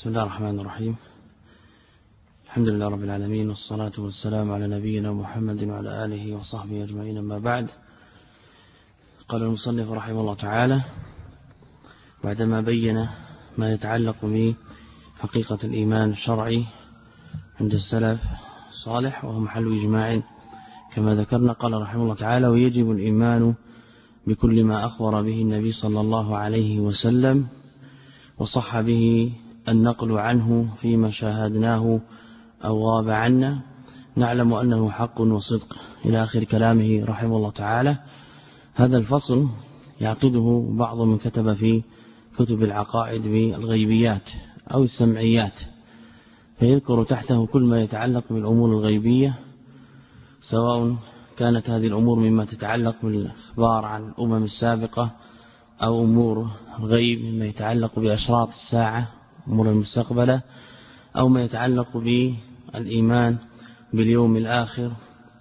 بسم الله الرحمن الرحيم. الحمد لله رب العالمين، والصلاة والسلام على نبينا محمد وعلى آله وصحبه أجمعين. أما بعد، قال المصنف رحمه الله تعالى بعدما بين ما يتعلق بحقيقة الإيمان الشرعي عند السلف الصالح وهو محل إجماع كما ذكرنا، قال رحمه الله تعالى: ويجب الإيمان بكل ما أخبر به النبي صلى الله عليه وسلم وصح به النقل عنه فيما شاهدناه أو غاب عنا، نعلم أنه حق وصدق، إلى آخر كلامه رحمه الله تعالى. هذا الفصل يعقده بعض من كتب في كتب العقائد بالغيبيات أو السمعيات، فيذكر تحته كل ما يتعلق بالأمور الغيبية، سواء كانت هذه الأمور مما تتعلق بالإخبار عن الأمم السابقة أو أمور الغيب مما يتعلق بأشراط الساعة أمور المستقبلة، أو ما يتعلق بالإيمان باليوم الآخر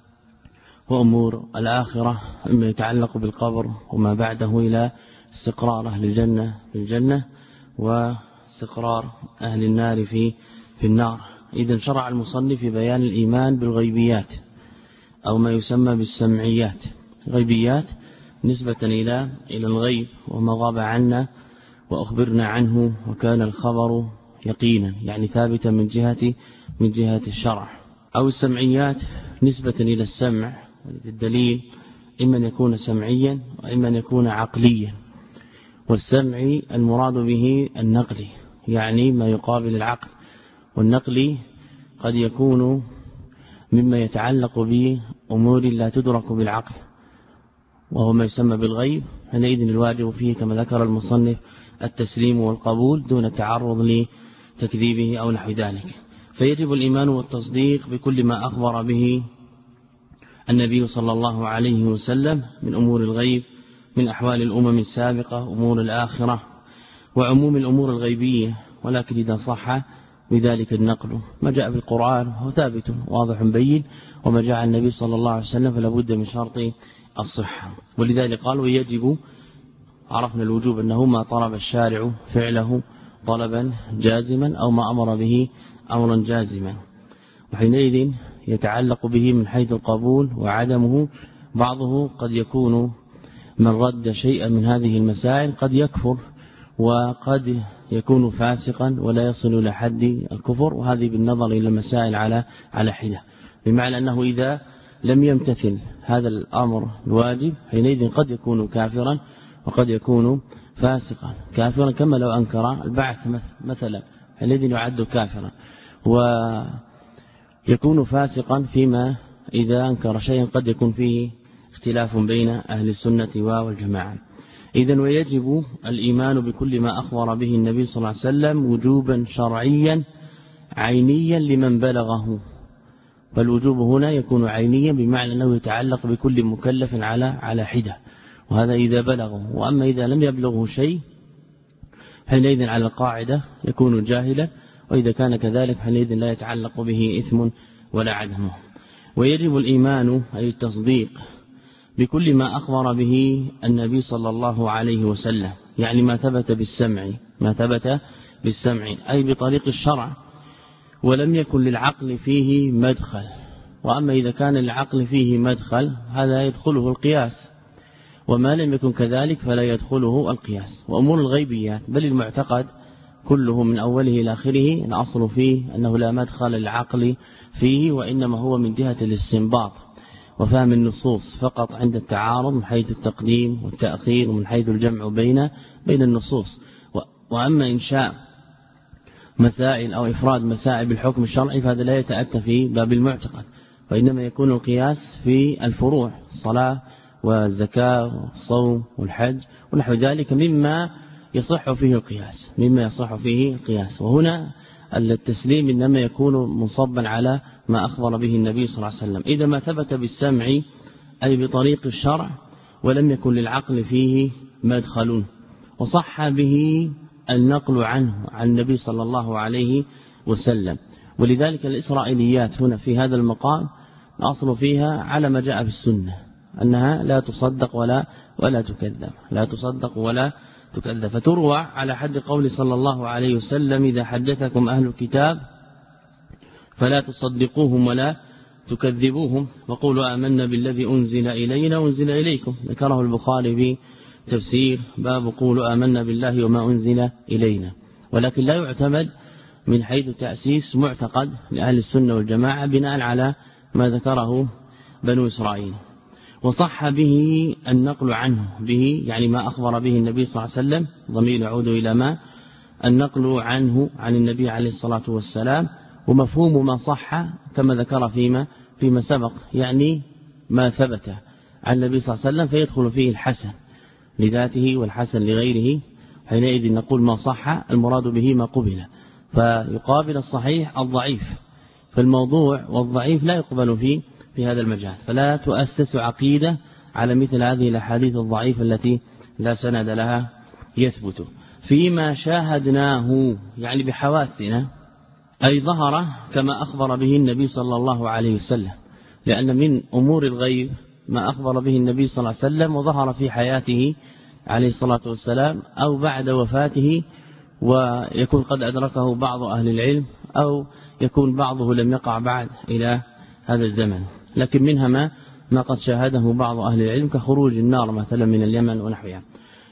وأمور الآخرة مما يتعلق بالقبر وما بعده، إلى استقرار أهل الجنة في الجنة واستقرار أهل النار في النار. إذن شرع المصنف في بيان الإيمان بالغيبيات أو ما يسمى بالسمعيات. غيبيات نسبة إلى الغيب وما غاب عنا وأخبرنا عنه وكان الخبر يقينا، يعني ثابتا من جهة الشرع. أو السمعيات نسبة إلى السمع، الدليل إما أن يكون سمعيا وإما أن يكون عقليا. والسمعي المراد به النقلي، يعني ما يقابل العقل، والنقلي قد يكون مما يتعلق بأمور لا تدرك بالعقل وهو ما يسمى بالغيب. حينئذ الواجب فيه كما ذكر المصنف التسليم والقبول دون تعرض لتكذيبه أو نحو ذلك. فيجب الإيمان والتصديق بكل ما أخبر به النبي صلى الله عليه وسلم من أمور الغيب، من أحوال الأمم السابقة، أمور الآخرة، وعموم الأمور الغيبية، ولكن إذا صح بذلك النقل. ما جاء بالقرآن هو ثابت واضح بين، وما جاء النبي صلى الله عليه وسلم فلا بد من شرط الصحة. ولذلك قال: ويجب، عرفنا الوجوب أنه ما طلب الشارع فعله طلبا جازما أو ما أمر به أمرا جازما، وحينئذ يتعلق به من حيث القبول وعدمه. بعضه قد يكون من رد شيئا من هذه المسائل قد يكفر، وقد يكون فاسقا ولا يصل إلى حد الكفر، وهذه بالنظر إلى المسائل على حدة، بمعنى أنه إذا لم يمتثل هذا الأمر الواجب حينئذ قد يكون كافرا وقد يكون فاسقا. كافرا كما لو أنكر البعث مثلا، حينئذ يعد كافرا، ويكون فاسقا فيما إذا أنكر شيئا قد يكون فيه اختلاف بين أهل السنة والجماعة. إذن ويجب الإيمان بكل ما أخبر به النبي صلى الله عليه وسلم وجوبا شرعيا عينيا لمن بلغه. فالوجوب هنا يكون عينيا بمعنى أنه يتعلق بكل مكلف على حدة، وهذا إذا بلغه. وأما إذا لم يبلغه شيء حينئذ على القاعدة يكون جاهلا، وإذا كان كذلك حينئذ لا يتعلق به إثم ولا عدم. ويجب الإيمان أي التصديق بكل ما أخبر به النبي صلى الله عليه وسلم، يعني ما ثبت بالسمع أي بطريق الشرع، ولم يكن للعقل فيه مدخل. وأما إذا كان للعقل فيه مدخل هذا يدخله القياس، وما لم يكن كذلك فلا يدخله القياس. وأمور الغيبيات بل المعتقد كله من أوله إلى آخره الأصل فيه أنه لا مدخل للعقل فيه، وإنما هو من جهة الاستنباط وفهم النصوص فقط عند التعارض من حيث التقديم والتأخير ومن حيث الجمع بين النصوص. وأما إنشاء مسائل أو إفراد مسائل بالحكم الشرعي فهذا لا يتأتى في باب المعتقد، وإنما يكون القياس في الفروع، الصلاة والزكاة والصوم والحج ونحو ذلك مما يصح فيه القياس. وهنا التسليم إنما يكون منصبا على ما أخبر به النبي صلى الله عليه وسلم. إذا ما ثبت بالسمع أي بطريق الشرع ولم يكن للعقل فيه مدخل، وصح به النقل عنه عن النبي صلى الله عليه وسلم. ولذلك الإسرائيليات هنا في هذا المقام الأصل فيها على ما جاء في السنة، أنها لا تصدق ولا تكذب، لا تصدق ولا تكذب. فتروى على حد قول صلى الله عليه وسلم: إذا حدثكم أهل الكتاب فلا تصدقوهم ولا تكذبوهم وقولوا آمنا بالذي أنزل إلينا وأنزل إليكم. ذكره البخاري بتفسير باب قولوا آمنا بالله وما أنزل إلينا. ولكن لا يعتمد من حيث تأسيس معتقد لأهل السنة والجماعة بناء على ما ذكره بنو إسرائيل. وصح به النقل عنه، به يعني ما أخبر به النبي صلى الله عليه وسلم، ضمير يعود إلى ما النقل عنه عن النبي عليه الصلاة والسلام. ومفهوم ما صح كما ذكر فيما سبق، يعني ما ثبت عن النبي صلى الله عليه وسلم فيدخل فيه الحسن لذاته والحسن لغيره. حينئذ نقول ما صح المراد به ما قبل، فيقابل الصحيح الضعيف. فالموضوع والضعيف لا يقبل في هذا المجال، فلا تؤسس عقيدة على مثل هذه الأحاديث الضعيفة التي لا سند لها يثبت. فيما شاهدناه يعني بحواسنا، أي ظهر كما أخبر به النبي صلى الله عليه وسلم، لأن من أمور الغيب ما أخبر به النبي صلى الله عليه وسلم وظهر في حياته عليه الصلاة والسلام أو بعد وفاته، ويكون قد أدركه بعض أهل العلم أو يكون بعضه لم يقع بعد إلى هذا الزمن. لكن منها ما قد شاهده بعض أهل العلم كخروج النار مثلا من اليمن ونحوها.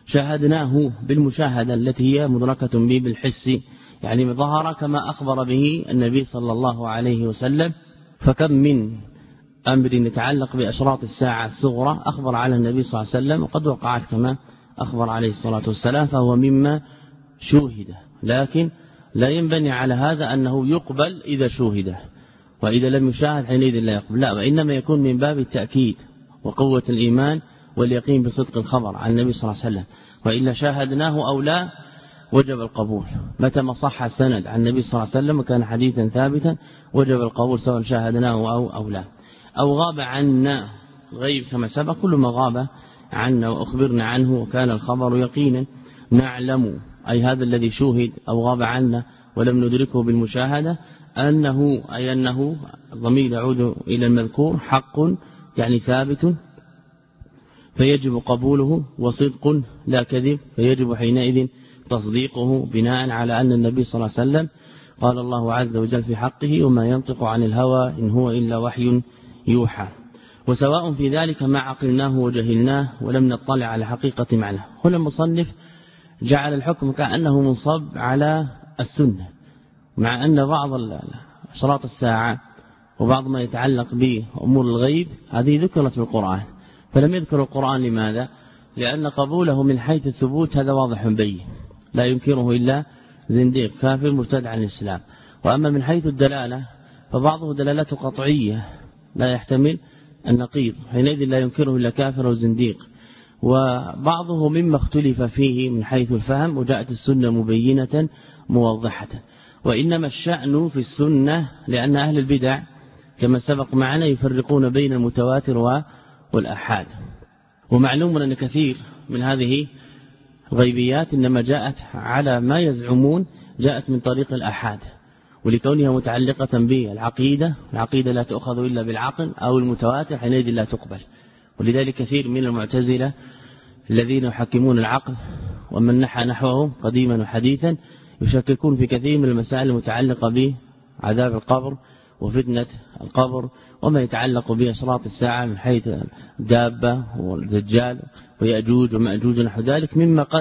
شاهدناه بالمشاهدة التي هي مدركة به بالحس، يعني ظهر كما أخبر به النبي صلى الله عليه وسلم. فكم من أمر يتعلق بأشراط الساعة الصغرى أخبر على النبي صلى الله عليه وسلم وقد وقعت كما أخبر عليه الصلاة والسلام، فهو مما شوهد. لكن لا ينبني على هذا أنه يقبل إذا شوهده، وإذا لم يشاهد حينئذ لا يقبل، لا، وإنما يكون من باب التأكيد وقوة الإيمان واليقين بصدق الخبر عن النبي صلى الله عليه وسلم. وإلا شاهدناه أو لا وجب القبول متى ما صح السند عن النبي صلى الله عليه وسلم وكان حديثا ثابتا، وجب القبول سواء شاهدناه أو لا. أو غاب عنا، غيب كما سبق كل ما غاب عنا وأخبرنا عنه وكان الخبر يقينا. نعلم أي هذا الذي شوهد أو غاب عنا ولم ندركه بالمشاهدة أنه ضمير يعود إلى المذكور حق يعني ثابت فيجب قبوله، وصدق لا كذب فيجب حينئذ تصديقه بناء على أن النبي صلى الله عليه وسلم قال الله عز وجل في حقه: وما ينطق عن الهوى إن هو إلا وحي يوحى. وسواء في ذلك ما عقلناه وجهلناه ولم نطلع على حقيقة معناه. هنا المصنف جعل الحكم كأنه منصب على السنة، مع أن بعض أشراط الساعة وبعض ما يتعلق بأمور الغيب هذه ذكرت في القرآن، فلم يذكر القرآن. لماذا؟ لأن قبوله من حيث الثبوت هذا واضح بين، لا ينكره إلا زنديق كافر مرتد عن الإسلام. وأما من حيث الدلالة فبعضه دلالته قطعية لا يحتمل النقيض، حينئذ لا ينكره إلا كافر وزنديق. وبعضه مما اختلف فيه من حيث الفهم، وجاءت السنة مبينة موضحة. وإنما الشأن في السنة لأن أهل البدع كما سبق معنا يفرقون بين المتواتر والأحاد. ومعلوم أن كثير من هذه الغيبيات إنما جاءت على ما يزعمون جاءت من طريق الأحاد، ولكونها متعلقة بالعقيدة، العقيدة لا تأخذ إلا بالعقل أو المتواتر حينئذ لا تقبل. ولذلك كثير من المعتزلة الذين يحكمون العقل ومن نحى نحوهم قديما وحديثا يشككون في كثير من المسائل المتعلقة بعذاب القبر وفتنة القبر وما يتعلق بأشراط الساعة من حيث الدابة والدجال ويأجوج ومأجوج نحو ذلك، مما قد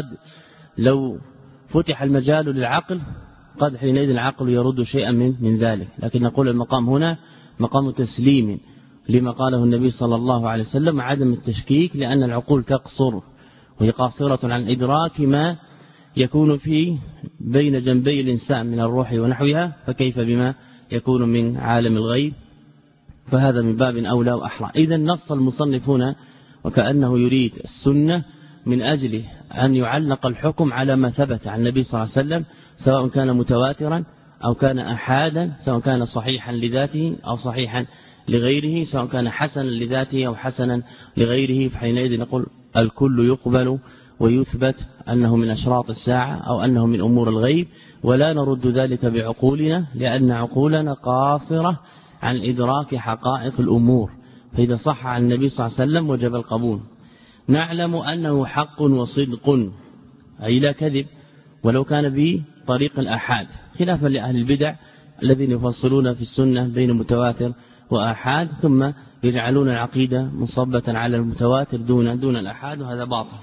لو فتح المجال للعقل قد حينئذ العقل يرد شيئا من ذلك. لكن نقول المقام هنا مقام تسليم لما قاله النبي صلى الله عليه وسلم، عدم التشكيك، لأن العقول تقصر وهي قاصرة عن إدراك ما يكون في بين جنبي الإنسان من الروح ونحوها، فكيف بما يكون من عالم الغيب؟ فهذا من باب أولى وأحرى. إذا نص المصنف هنا وكأنه يريد السنة من أجل أن يعلق الحكم على ما ثبت عن النبي صلى الله عليه وسلم، سواء كان متواترا أو كان أحادا، سواء كان صحيحا لذاته أو صحيحا لغيره، سواء كان حسنا لذاته أو حسنا لغيره. فحينئذ نقول الكل يقبل ويثبت أنه من أشراط الساعة أو أنه من أمور الغيب، ولا نرد ذلك بعقولنا لأن عقولنا قاصرة عن إدراك حقائق الأمور. فإذا صح عن النبي صلى الله عليه وسلم وجب القبول. نعلم أنه حق وصدق، أي لا كذب، ولو كان بطريق الآحاد، خلافا لأهل البدع الذين يفصلون في السنة بين متواتر وآحاد ثم يجعلون العقيدة مصبة على المتواتر دون الآحاد، وهذا باطل.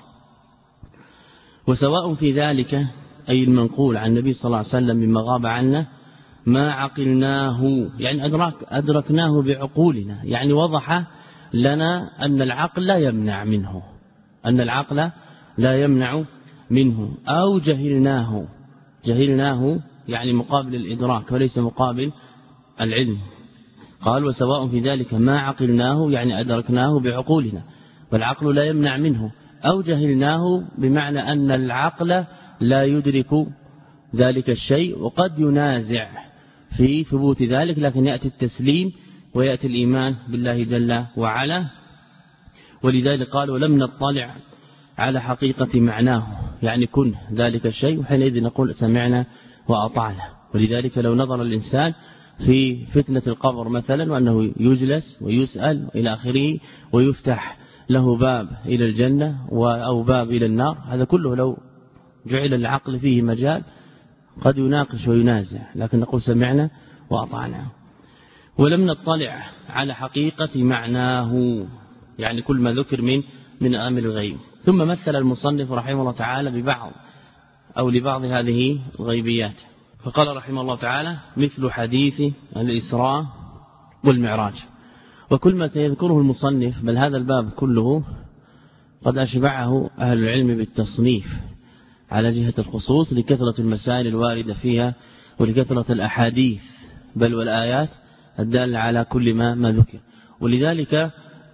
وسواء في ذلك أي المنقول عن النبي صلى الله عليه وسلم مما غاب عنا ما عقلناه، يعني أدركناه بعقولنا، يعني وضح لنا أن العقل لا يمنع منه، أن العقل لا يمنع منه، أو جهلناه يعني مقابل الإدراك وليس مقابل العلم. قال وسواء في ذلك ما عقلناه يعني أدركناه بعقولنا والعقل لا يمنع منه، أو جهلناه بمعنى أن العقل لا يدرك ذلك الشيء وقد ينازع في ثبوت ذلك، لكن يأتي التسليم ويأتي الإيمان بالله جل وعلا. ولذلك قال ولم نطلع على حقيقة معناه، يعني كن ذلك الشيء، وحينئذ نقول سمعنا وأطعنا. ولذلك لو نظر الإنسان في فتنة القبر مثلا وأنه يجلس ويسأل إلى آخره ويفتح له باب إلى الجنة أو باب إلى النار، هذا كله لو جعل العقل فيه مجال قد يناقش وينازع، لكن نقول سمعنا وأطعنا. ولم نطلع على حقيقة معناه، يعني كل ما ذكر من أمر الغيب. ثم مثل المصنف رحمه الله تعالى ببعض أو لبعض هذه الغيبيات، فقال رحمه الله تعالى مثل حديث الإسراء والمعراج. وكل ما سيذكره المصنف بل هذا الباب كله قد أشبعه أهل العلم بالتصنيف على جهة الخصوص لكثرة المسائل الواردة فيها ولكثرة الأحاديث بل والآيات الدالة على كل ما ذكر. ولذلك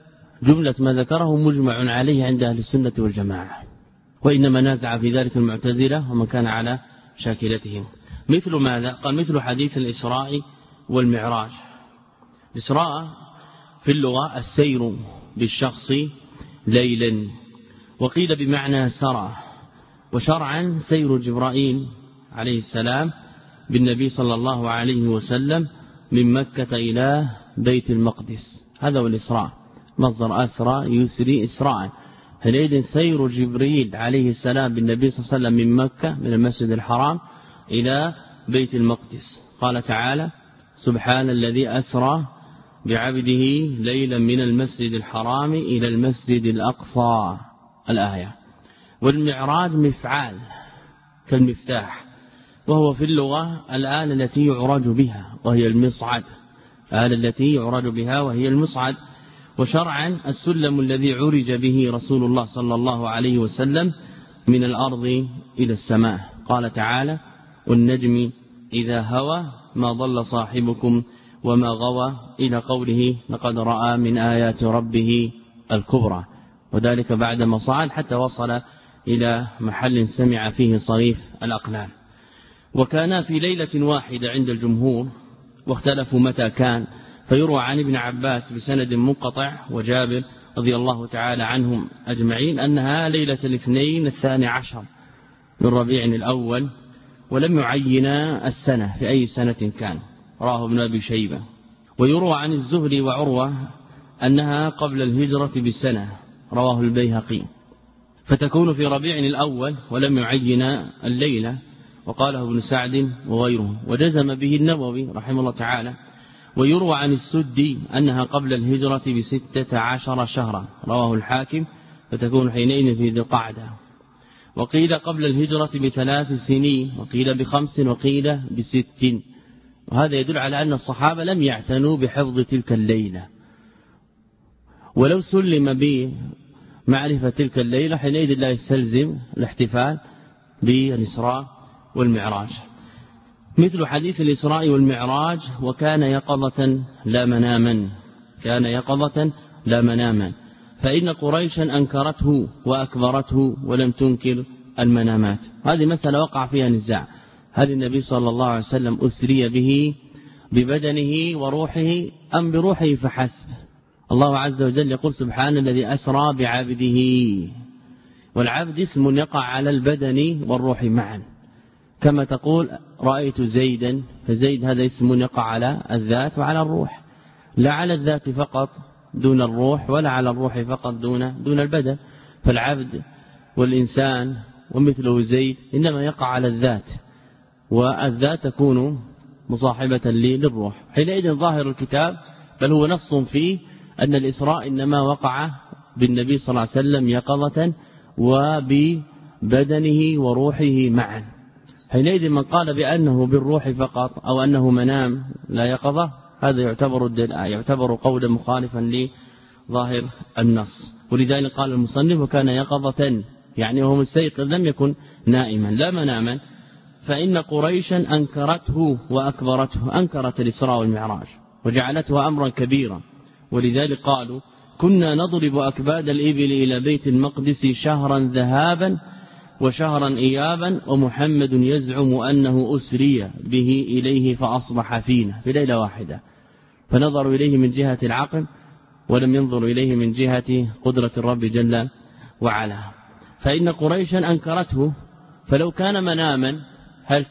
جملة ما ذكره مجمع عليه عند أهل السنة والجماعة، وإنما نازع في ذلك المعتزلة ومن كان على شاكلتهم. مثل ماذا؟ قال مثل حديث الإسراء والمعراج. الإسراء في اللغة السير بالشخص ليلا، وقيل بمعنى سرى، وشرعا سير جبرائيل عليه السلام بالنبي صلى الله عليه وسلم من مكة إلى بيت المقدس، هذا هو الإسراء، مصدر أسرى يسري إسراء. حينئذ سير جبريل عليه السلام بالنبي صلى الله عليه وسلم من مكة من المسجد الحرام إلى بيت المقدس. قال تعالى سبحان الذي أسرى بعبده ليلا من المسجد الحرام إلى المسجد الأقصى، الآية. والمعراج مفعال كالمفتاح، وهو في اللغة الآلة التي يعرج بها وهي المصعد، الآلة التي يعرج بها وهي المصعد. وشرعا السلم الذي عرج به رسول الله صلى الله عليه وسلم من الأرض إلى السماء. قال تعالى والنجم إذا هوى ما ضل صاحبكم وما غوى إلى قوله لقد رأى من آيات ربه الكبرى، وذلك بعدما صعد حتى وصل إلى محل سمع فيه صريف الأقلام. وكان في ليلة واحدة عند الجمهور، واختلفوا متى كان، فيروى عن ابن عباس بسند منقطع وجابر رضي الله تعالى عنهم أجمعين أنها ليلة الاثنين 12 من ربيع الأول، ولم يعين السنة في أي سنة كان، راه ابن أبي شيبة. ويروى عن الزهري وعروة أنها قبل الهجرة بسنة، رواه البيهقي، فتكون في ربيع الأول ولم يعين الليلة، وقاله ابن سعد وغيره، وجزم به النووي رحمه الله تعالى. ويروى عن السدي أنها قبل الهجرة ب16 شهرا، رواه الحاكم، فتكون حينئذ في ذي القعدة. وقيل قبل الهجرة ب3 سنين، وقيل ب5، وقيل ب6. وهذا يدل على أن الصحابة لم يعتنوا بحفظ تلك الليلة، ولو سلم بمعرفة تلك الليلة حينئذ لا يستلزم الاحتفال بالإسراء والمعراج. مثل حديث الإسراء والمعراج وكان يقظة لا مناما، كان يقظة لا مناما، فإن قريشا أنكرته وأكبرته ولم تنكر المنامات. هذه مسألة وقع فيها نزاع، هل النبي صلى الله عليه وسلم أسري به ببدنه وروحه أم بروحه فحسب؟ الله عز وجل يقول سبحان الذي أسرى بعبده، والعبد اسم يقع على البدن والروح معا، كما تقول رأيت زيدا، فزيد هذا اسم يقع على الذات وعلى الروح، لا على الذات فقط دون الروح ولا على الروح فقط دون البدن. فالعبد والإنسان ومثله زيد إنما يقع على الذات، والذات تكون مصاحبة للروح. حينئذ ظاهر الكتاب بل هو نص فيه أن الإسراء إنما وقع بالنبي صلى الله عليه وسلم يقظة وببدنه وروحه معا. حينئذ من قال بأنه بالروح فقط أو أنه منام لا يقظة هذا يعتبر قولا مخالفا لظاهر النص. ولذلك قال المصنف وكان يقظة يعني وهو مستيقظ لم يكن نائما لا مناما. فإن قريشا أنكرته وأكبرته، أنكرت الإسراء والمعراج وجعلته أمرا كبيرا. ولذلك قالوا كنا نضرب أكباد الإبل إلى بيت المقدس شهرا ذهابا وشهرا إيابا ومحمد يزعم أنه أسري به إليه فأصبح فينا في ليلة واحدة. فنظروا إليه من جهة العقل ولم ينظروا إليه من جهة قدرة الرب جل وعلا. فإن قريشا أنكرته، فلو كان مناما هل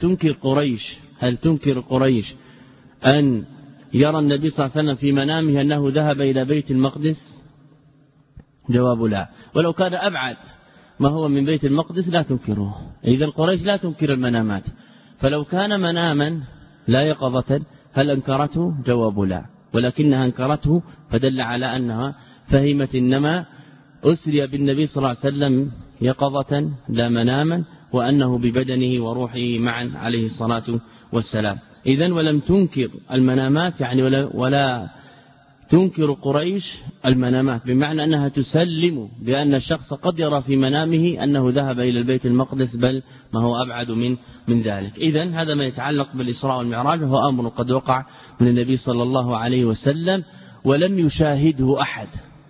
تنكر قريش أن يرى النبي صلى الله عليه وسلم في منامه أنه ذهب إلى بيت المقدس؟ جواب لا. ولو كان أبعد ما هو من بيت المقدس لا تنكره. إذا قريش لا تنكر المنامات. فلو كان مناما لا يقظة هل أنكرته؟ جواب لا، ولكنها أنكرته فدل على أنها فهمت إنما أسري بالنبي صلى الله عليه وسلم يقظة لا مناما، وأنه ببدنه وروحه معا عليه الصلاة والسلام. إذن ولم تنكر المنامات يعني ولا تنكر قريش المنامات، بمعنى أنها تسلم بأن الشخص قد يرى في منامه أنه ذهب إلى البيت المقدس بل ما هو أبعد من ذلك. إذن هذا ما يتعلق بالإسراء والمعراج، وهو أمر قد وقع من النبي صلى الله عليه وسلم ولم يشاهده أحد،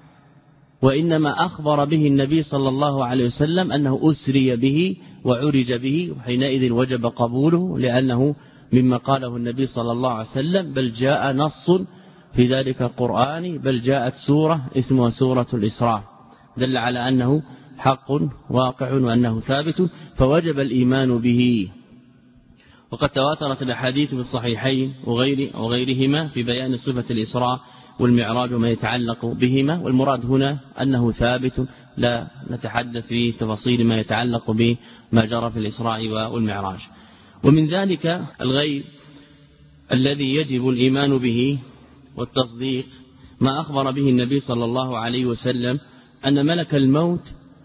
وإنما أخبر به النبي صلى الله عليه وسلم أنه أسري به وعرج به، وحينئذ وجب قبوله لأنه مما قاله النبي صلى الله عليه وسلم، بل جاء نص في ذلك القرآن، بل جاءت سورة اسمها سورة الإسراء دل على أنه حق واقع وأنه ثابت، فوجب الإيمان به. وقد تواترت الأحاديث في الصحيحين وغيرهما في بيان صفة الإسراء والمعراج وما يتعلق بهما، والمراد هنا أنه ثابت، لا نتحدث في تفاصيل ما يتعلق بما جرى في الإسراء والمعراج. ومن ذلك الغيب الذي يجب الإيمان به والتصديق ما أخبر به النبي صلى الله عليه وسلم أن ملك الموت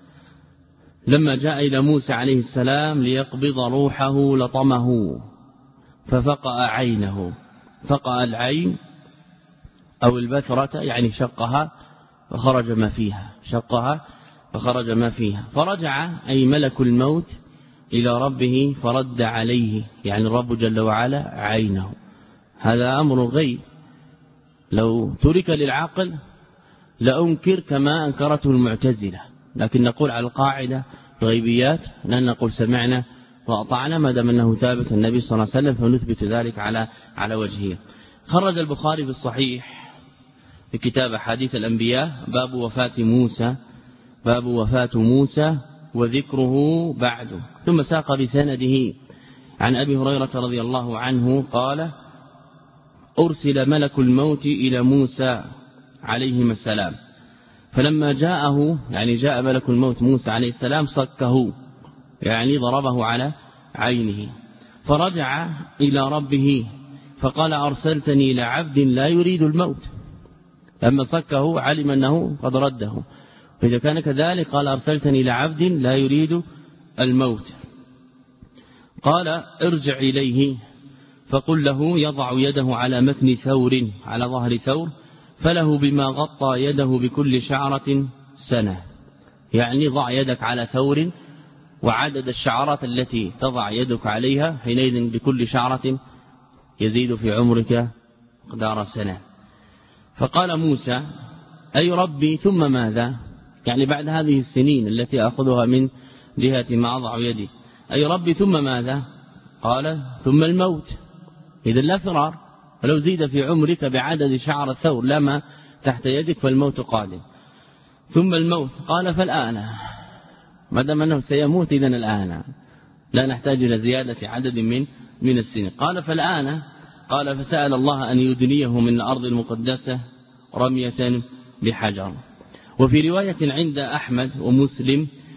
لما جاء إلى موسى عليه السلام ليقبض روحه لطمه ففقأ عينه، فقأ العين أو البثرة يعني شقها فخرج ما فيها، شقها فخرج ما فيها، فرجع أي ملك الموت إلى ربه فرد عليه يعني الرب جل وعلا عينه. هذا أمر غيب لو ترك للعقل لأنكر كما أنكرته المعتزلة، لكن نقول على القاعدة الغيبيات لأن نقول سمعنا وأطعنا ما دام أنه ثابت النبي صلى الله عليه وسلم فنثبت ذلك على وجهه. خرج البخاري في الصحيح في كتاب حديث الأنبياء باب وفاة موسى وذكره بعده، ثم ساق بسنده عن أبي هريرة رضي الله عنه قال أرسل ملك الموت إلى موسى عليهما السلام، فلما جاءه يعني جاء ملك الموت موسى عليه السلام صكه يعني ضربه على عينه، فرجع إلى ربه فقال أرسلتني لعبد لا يريد الموت، لما صكه علم أنه قد رده، فإذا كان كذلك قال أرسلتني لعبد لا يريد الموت. قال ارجع إليه فقل له يضع يده على متن ثور على ظهر ثور فله بما غطى يده بكل شعرة سنة، يعني ضع يدك على ثور وعدد الشعرات التي تضع يدك عليها حينئذ بكل شعرة يزيد في عمرك مقدار سنة. فقال موسى أي ربي ثم ماذا؟ يعني بعد هذه السنين التي أخذها من جهة ما أضع يدي أي ربي ثم ماذا؟ قال ثم الموت، إذا لا فرار، فلو زيد في عمرك بعدد شعر الثور لما تحت يدك فالموت قادم. ثم الموت قال فالآن، ما دام أنه سيموت إذن الآن لا نحتاج إلى زيادة عدد من السنين. قال فالآن، قال فسأل الله أن يدنيه من الأرض المقدسة رمية بحجر. وفي رواية عند أحمد ومسلم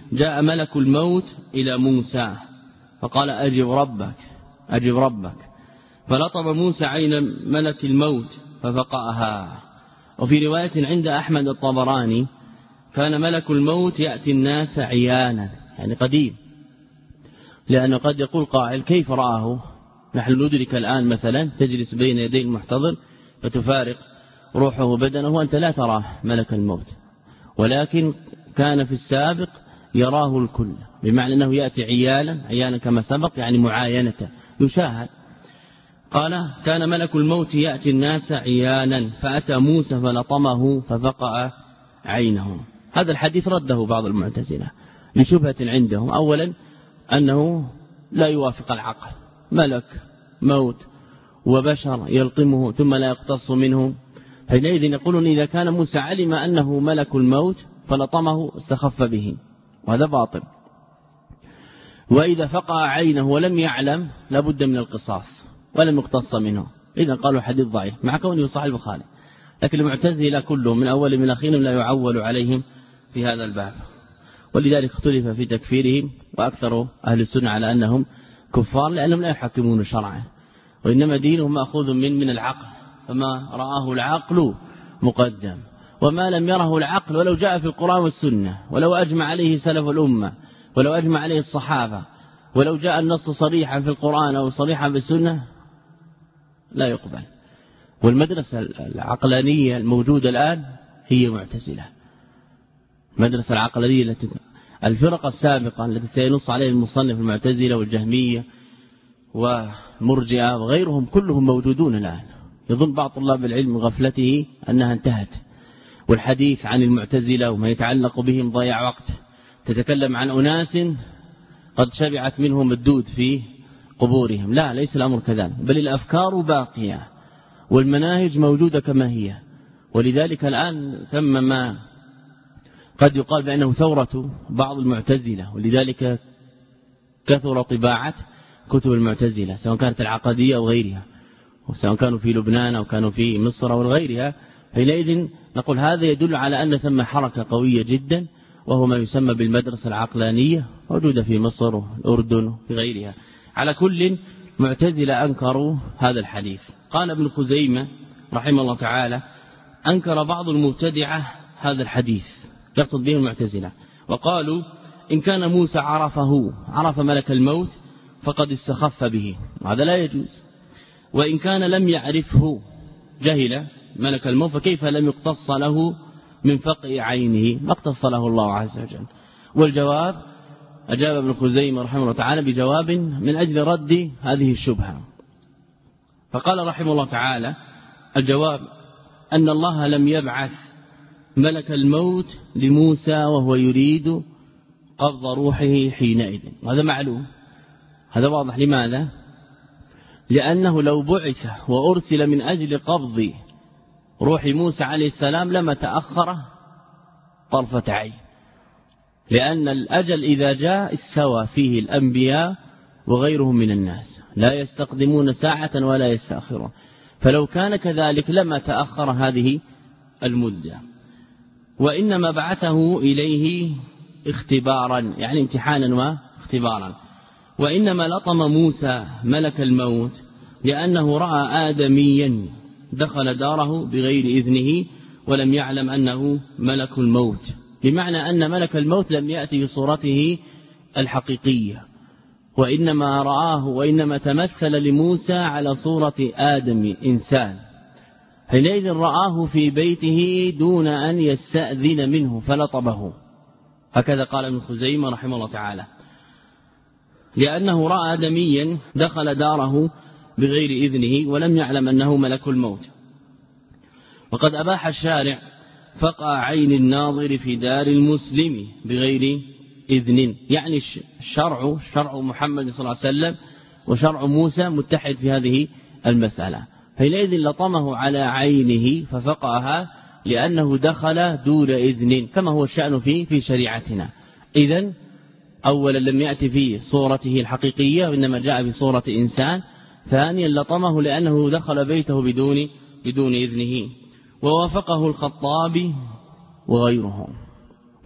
جاء ملك الموت إلى موسى فقال أجب ربك فلطم موسى عين ملك الموت ففقأها. وفي رواية عند أحمد الطبراني كان ملك الموت يأتي الناس عيانا، يعني قديم، لأنه قد يقول قائل كيف رآه؟ نحن ندرك الآن مثلا تجلس بين يدي المحتضر فتفارق روحه بدنه وأنت لا تراه ملك الموت، ولكن كان في السابق يراه الكل، بمعنى أنه يأتي عيانا كما سبق، يعني معاينة يشاهد. قال كان ملك الموت يأتي الناس عيانا فأتى موسى فلطمه ففقأ عينه. هذا الحديث رده بعض المعتزلة لشبهة عندهم، أولا أنه لا يوافق العقل، ملك موت وبشر يلطمه ثم لا يقتص منه، حينئذ يقولون إذا كان موسى علم أنه ملك الموت فلطمه استخف به، وهذا باطل. وإذا فقع عينه ولم يعلم لابد من القصاص ولم يقتص منه، إذا قالوا حديث ضعيف مع كونه صحيح البخاري. لكن المعتزلة كلهم من أول من أخيرهم لا يعول عليهم في هذا الباب، ولذلك اختلف في تكفيرهم، وأكثر أهل السنة على أنهم كفار لأنهم لا يحكمون شرعا، وإنما دينهم مأخوذ من العقل، فما رآه العقل مقدم، وما لم يره العقل ولو جاء في القرآن والسنة، ولو أجمع عليه سلف الأمة، ولو أجمع عليه الصحابة، ولو جاء النص صريحا في القرآن أو صريحا في السنة لا يقبل. والمدرسة العقلانية الموجودة الآن هي معتزلة، المدرسة العقلانية التي الفرق السابقة التي سينص عليه المصنف، المعتزلة والجهمية ومرجئة وغيرهم كلهم موجودون الآن. يظن بعض طلاب العلم غفلته أنها انتهت، والحديث عن المعتزلة وما يتعلق بهم ضيع وقت. تتكلم عن أناس قد شبعت منهم الدود في قبورهم، لا، ليس الأمر كذلك، بل الأفكار باقية والمناهج موجودة كما هي. ولذلك الآن ثم ما قد يقال بأنه ثورة بعض المعتزلة، ولذلك كثر طباعة كتب المعتزلة سواء كانت العقدية أو غيرها، وسواء كانوا في لبنان أو كانوا في مصر أو غيرها. حينئذ نقول هذا يدل على أن ثم حركة قوية جدا، وهو ما يسمى بالمدرسة العقلانية، موجودة في مصر والأردن وفي غيرها. على كل معتزلة أنكروا هذا الحديث. قال ابن خزيمة رحمه الله تعالى أنكر بعض المبتدعة هذا الحديث، يقصد به المعتزلة، وقالوا إن كان موسى عرف ملك الموت فقد استخف به، وهذا لا يجوز. وإن كان لم يعرفه جهل ملك الموت فكيف لم يقتص له من فقع عينه؟ ما اقتص له الله عز وجل. والجواب أجاب ابن خزيمة رحمه الله تعالى بجواب من أجل رد هذه الشبهة، فقال رحمه الله تعالى الجواب أن الله لم يبعث ملك الموت لموسى وهو يريد قبض روحه حينئذ، وهذا معلوم، هذا واضح. لماذا؟ لأنه لو بعث وأرسل من أجل قبض روح موسى عليه السلام لما تأخر طرفة عين، لأن الأجل إذا جاء استوى فيه الأنبياء وغيرهم من الناس، لا يستقدمون ساعة ولا يستأخرون، فلو كان كذلك لما تأخر هذه المدة. وإنما بعثه إليه اختبارا، يعني امتحانا واختبارا. وإنما لطم موسى ملك الموت لأنه رأى آدميا دخل داره بغير إذنه ولم يعلم أنه ملك الموت، بمعنى أن ملك الموت لم يأتي بصورته الحقيقية، وإنما رآه وإنما تمثل لموسى على صورة آدم إنسان، حينئذ رآه في بيته دون أن يستأذن منه فلطمه. هكذا قال ابن خزيمة رحمه الله تعالى، لأنه رأى آدميا دخل داره بغير إذنه ولم يعلم أنه ملك الموت. وقد أباح الشارع فقع عين الناظر في دار المسلم بغير إذن، يعني شرع محمد صلى الله عليه وسلم وشرع موسى متحد في هذه المسألة، حينئذ لطمه على عينه ففقعها لأنه دخل دون إذن، كما هو الشأن في شريعتنا. إذن أولا لم يأتي في صورته الحقيقية وإنما جاء في صورة إنسان. ثانيا لطمه لأنه دخل بيته بدون إذنه. ووافقه الخطابي وغيره.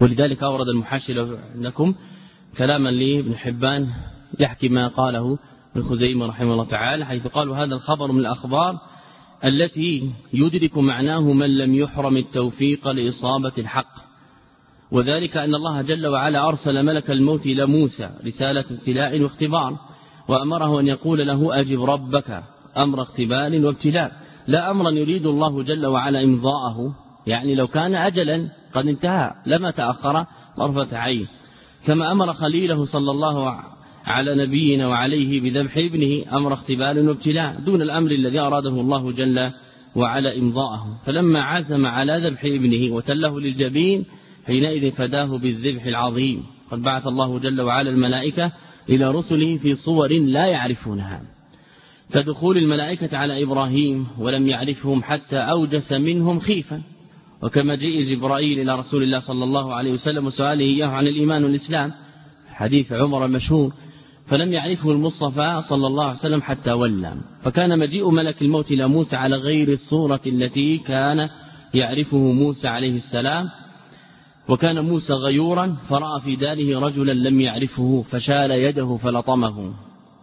ولذلك أورد المحاشي لكم كلاما لابن حبان يحكي ما قاله ابن خزيمة رحمه الله تعالى، حيث قالوا هذا الخبر من الأخبار التي يدرك معناه من لم يحرم التوفيق لإصابة الحق، وذلك أن الله جل وعلا أرسل ملك الموت إلى موسى رسالة ابتلاء واختبار، وأمره أن يقول له أجب ربك أمر اختبار وابتلاء، لا أمرا يريد الله جل وعلا إمضاءه، يعني لو كان أجلا قد انتهى لما تأخر طرفة عين، كما أمر خليله صلى الله على نبينا وعليه بذبح ابنه أمر اختبار وابتلاء دون الأمر الذي أراده الله جل وعلا إمضاءه. فلما عزم على ذبح ابنه وتله للجبين حينئذ فداه بالذبح العظيم. قد بعث الله جل وعلا الملائكة إلى رسله في صور لا يعرفونها، كدخول الملائكة على إبراهيم ولم يعرفهم حتى أوجس منهم خيفة، وكما جاء جبرائيل إلى رسول الله صلى الله عليه وسلم وسؤاله إياه عن الإيمان والإسلام، حديث عمر المشهور، فلم يعرفه المصطفى صلى الله عليه وسلم حتى ولى. فكان مجيء ملك الموت إلى موسى على غير الصورة التي كان يعرفه موسى عليه السلام، وكان موسى غيورا فرأى في داره رجلا لم يعرفه فشال يده فلطمه،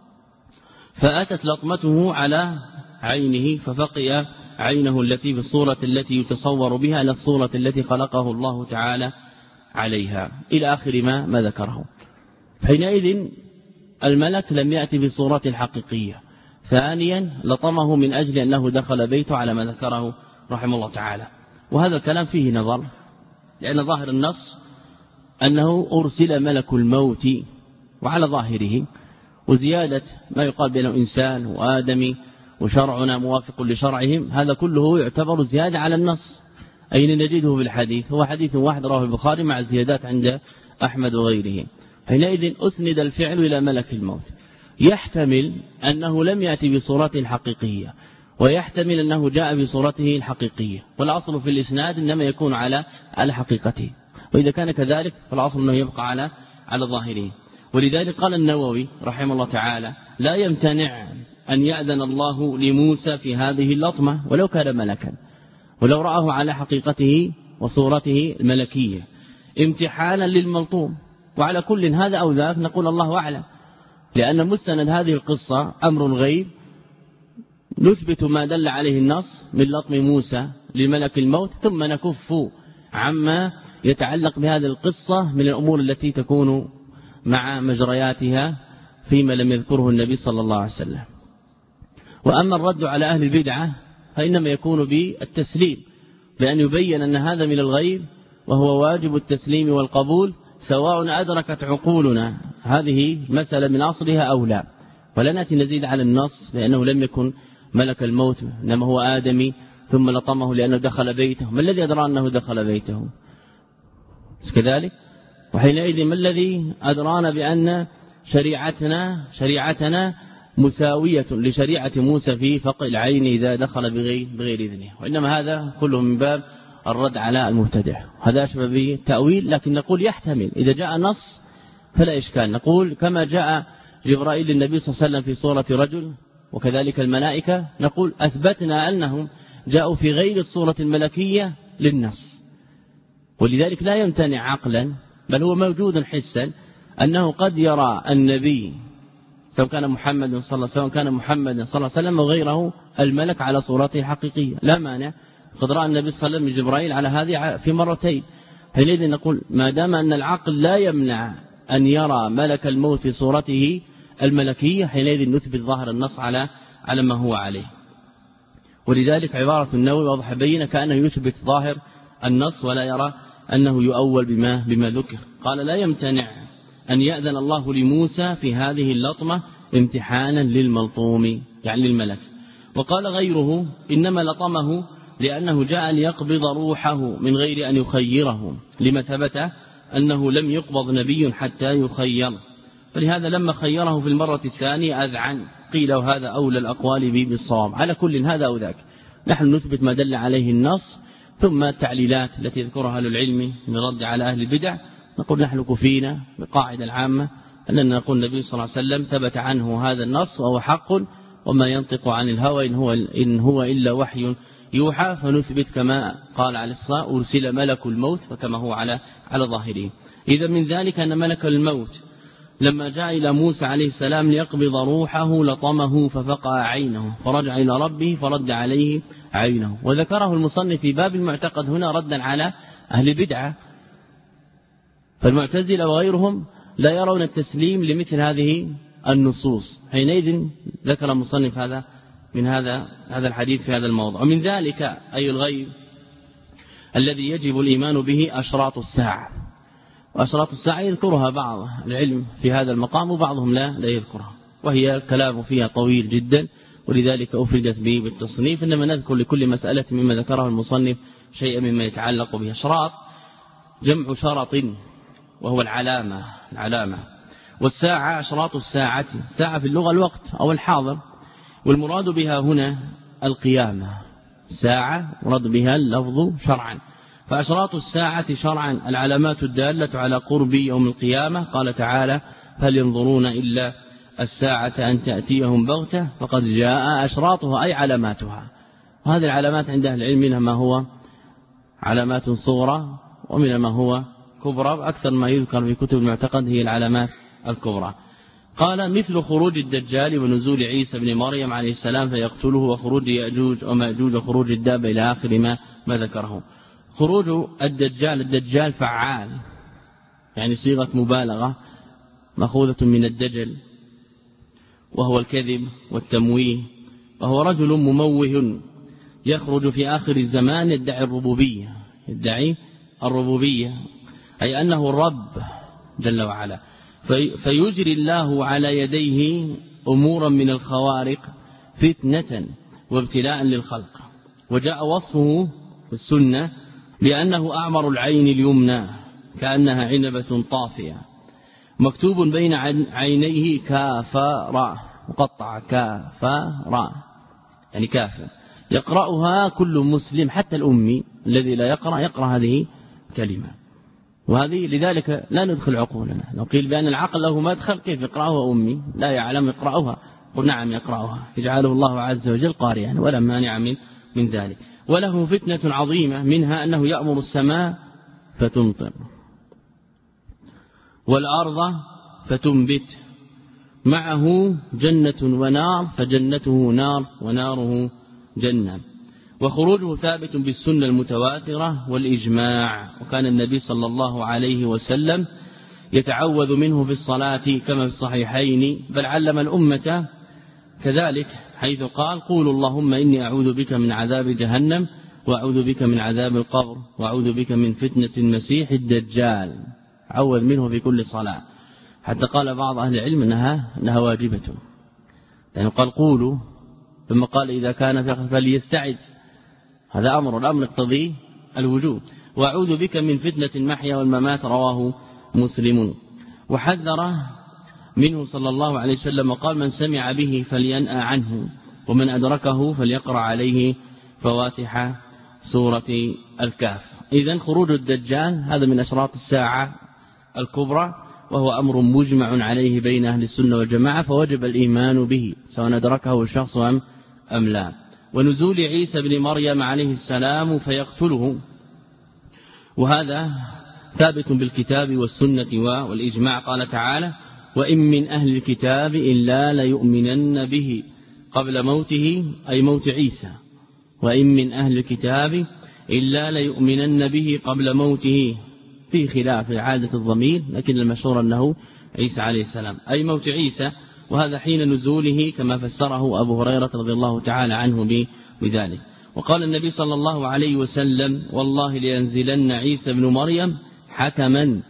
فأتت لطمته على عينه ففقئ عينه التي في الصورة التي يتصور بها إلى الصورة التي خلقه الله تعالى عليها إلى آخر ما ذكره. حينئذ الملك لم يأتي بصورة الحقيقية. ثانيا لطمه من أجل أنه دخل بيته على ما ذكره رحمه الله تعالى، وهذا الكلام فيه نظر، لأن ظاهر النص أنه أرسل ملك الموت وعلى ظاهره، وزيادة ما يقال بأنه إنسان وآدمي وشرعنا موافق لشرعهم، هذا كله يعتبر زيادة على النص. أين نجده في الحديث؟ هو حديث واحد رواه البخاري مع الزيادات عند أحمد وغيره. حينئذ أسند الفعل إلى ملك الموت، يحتمل أنه لم يأتي بصورته الحقيقية، ويحتمل أنه جاء بصورته الحقيقية، والأصل في الإسناد إنما يكون على حقيقته، وإذا كان كذلك فالأصل أنه يبقى على ظاهره. ولذلك قال النووي رحمه الله تعالى لا يمتنع أن يأذن الله لموسى في هذه اللطمة ولو كان ملكا، ولو رآه على حقيقته وصورته الملكية امتحانا للملطوم. وعلى كل هذا أو ذاك نقول الله أعلم، لأن مستند هذه القصة أمر غيب، نثبت ما دل عليه النص من لطم موسى لملك الموت، ثم نكف عما يتعلق بهذه القصة من الأمور التي تكون مع مجرياتها فيما لم يذكره النبي صلى الله عليه وسلم. وأما الرد على أهل البدعة فإنما يكون بالتسليم، بأن يبين أن هذا من الغيب وهو واجب التسليم والقبول، سواء أدركت عقولنا هذه مسألة من أصلها أو لا، ولا نأتي نزيد على النص لأنه لم يكن ملك الموت إنما هو آدمي ثم لطمه لأنه دخل بيته. ما الذي أدرى أنه دخل بيته؟ كذلك. وحينئذ ما الذي أدرانا بأن شريعتنا مساوية لشريعة موسى في فقع العين إذا دخل بغير إذنه؟ وإنما هذا كله من باب الرد على المبتدع، هذا أشبه بالتأويل. لكن نقول يحتمل إذا جاء نص فلا إشكال، نقول كما جاء جبرائيل للنبي صلى الله عليه وسلم في صورة رجل وكذلك الملائكة، نقول أثبتنا أنهم جاءوا في غير الصورة الملكية للنص. ولذلك لا يمتنع عقلا بل هو موجود حسا أنه قد يرى النبي سواء كان محمد صلى الله عليه وسلم وغيره الملك على صورته الحقيقية، لا مانع. قد رأى النبي صلى الله عليه وسلم جبرائيل على هذه في مرتين. حينئذ نقول ما دام أن العقل لا يمنع أن يرى ملك الموت في صورته الملكية، حينئذ نثبت ظاهر النص على ما هو عليه. ولذلك عبارة النووي واضح بينه كأنه يثبت ظاهر النص ولا يرى أنه يؤول بما ذكر. قال لا يمتنع أن يأذن الله لموسى في هذه اللطمة امتحانا للملطوم يعني للملك. وقال غيره إنما لطمه لأنه جاء ليقبض روحه من غير أن يخيره، لما ثبت أنه لم يقبض نبي حتى يخير، فلهذا لما خيره في المرة الثانية أذعن. قيل وهذا أولى الأقوال بالصواب. على كل هذا أو ذاك نحن نثبت ما دل عليه النص، ثم التعليلات التي يذكرها أهل العلم من رد على أهل البدع نقول نحن كفينا بالقاعدة العامة أننا نقول النبي صلى الله عليه وسلم ثبت عنه هذا النص وهو حق، وما ينطق عن الهوى إن هو إلا وحي يوحى فنثبت كما قال عليه الصلاة أرسل ملك الموت فكما هو على ظاهره. إذا من ذلك أن ملك الموت لما جاء إلى موسى عليه السلام ليقبض روحه لطمه ففقع عينه فرجع إلى ربه فرد عليه عينه. وذكره المصنف في باب المعتقد هنا ردا على أهل البدعة، فالمعتزلة وغيرهم لا يرون التسليم لمثل هذه النصوص. حينئذ ذكر المصنف هذا من هذا الحديث في هذا الموضوع. ومن ذلك أي الغيب الذي يجب الإيمان به أشراط الساعة. وأشراط الساعة يذكرها بعض العلم في هذا المقام وبعضهم لا يذكرها، وهي الكلام فيها طويل جدا ولذلك أفردت به بالتصنيف، إنما نذكر لكل مسألة مما ذكره المصنف شيئا مما يتعلق به. أشراط جمع شرط وهو العلامة. والساعة أشراط الساعة، الساعة في اللغة الوقت أو الحاضر، والمراد بها هنا القيامة. الساعة مراد بها اللفظ شرعا. فأشراط الساعة شرعا العلامات الدالة على قرب يوم القيامة. قال تعالى هل ينظرون إلا الساعة أن تأتيهم بغتة فقد جاء أشراطها أي علاماتها. وهذه العلامات عند أهل العلم منها ما هو علامات صغرى ومنها ما هو كبرى، أكثر ما يذكر في كتب المعتقد هي العلامات الكبرى. قال مثل خروج الدجال ونزول عيسى بن مريم عليه السلام فيقتله وخروج يأجوج ومأجوج وخروج الدابة إلى آخر ما ذكره. خروج الدجال فعال، يعني صيغة مبالغة مأخوذة من الدجل وهو الكذب والتمويه، وهو رجل مموه يخرج في آخر الزمان يدعي الربوبية أي أنه الرب جل وعلا، فيجري الله على يديه أمورا من الخوارق فتنة وابتلاء للخلق. وجاء وصفه في السنة بأنه أعمر العين اليمنى كأنها عنبة طافية، مكتوب بين عينيه كافر مقطع كافر يعني كافر، يقرأها كل مسلم حتى الأمي الذي لا يقرأ هذه كلمة. وهذه لذلك لا ندخل عقولنا. لو قيل بأن العقل له مدخل كيف يقرأها أمي لا يعلم يقرأها؟ قل نعم يقرأها، يجعله الله عز وجل قارئا ولا مانع من ذلك. وله فتنة عظيمة منها أنه يأمر السماء فتمطر والأرض فتنبت، معه جنة ونار فجنته نار وناره جنة. وخروجه ثابت بالسنة المتواترة والإجماع. وكان النبي صلى الله عليه وسلم يتعوذ منه في الصلاة كما في الصحيحين، بل علم الأمة كذلك حيث قال قولوا اللهم إني أعوذ بك من عذاب جهنم وأعوذ بك من عذاب القبر وأعوذ بك من فتنة المسيح الدجال. عوذ منه في كل صلاة، حتى قال بعض أهل العلم أنها واجبة، يعني قال قولوا ثم قال إذا كان فليستعد، هذا الأمر يقتضي الوجوب. وأعوذ بك من فتنة المحيا والممات رواه مسلم. وحذر منه صلى الله عليه وسلم وقال من سمع به فلينأى عنه ومن أدركه فليقرأ عليه فواتح سورة الكهف. إذن خروج الدجال هذا من أشراط الساعة الكبرى، وهو أمر مجمع عليه بين أهل السنة والجماعة، فوجب الإيمان به سواء أدركه الشخص أم لا. ونزول عيسى بن مريم عليه السلام فيقتله، وهذا ثابت بالكتاب والسنة والإجماع. قال تعالى وإن من أهل الكتاب إلا ليؤمنن به قبل موته أي موت عيسى، وإن من أهل الكتاب إلا ليؤمنن به قبل موته، في خلاف عادة الضمير لكن المشهور أنه عيسى عليه السلام أي موت عيسى، وهذا حين نزوله كما فسره أبو هريرة رضي الله تعالى عنه بذلك. وقال النبي صلى الله عليه وسلم والله لينزلن عيسى بن مريم حكما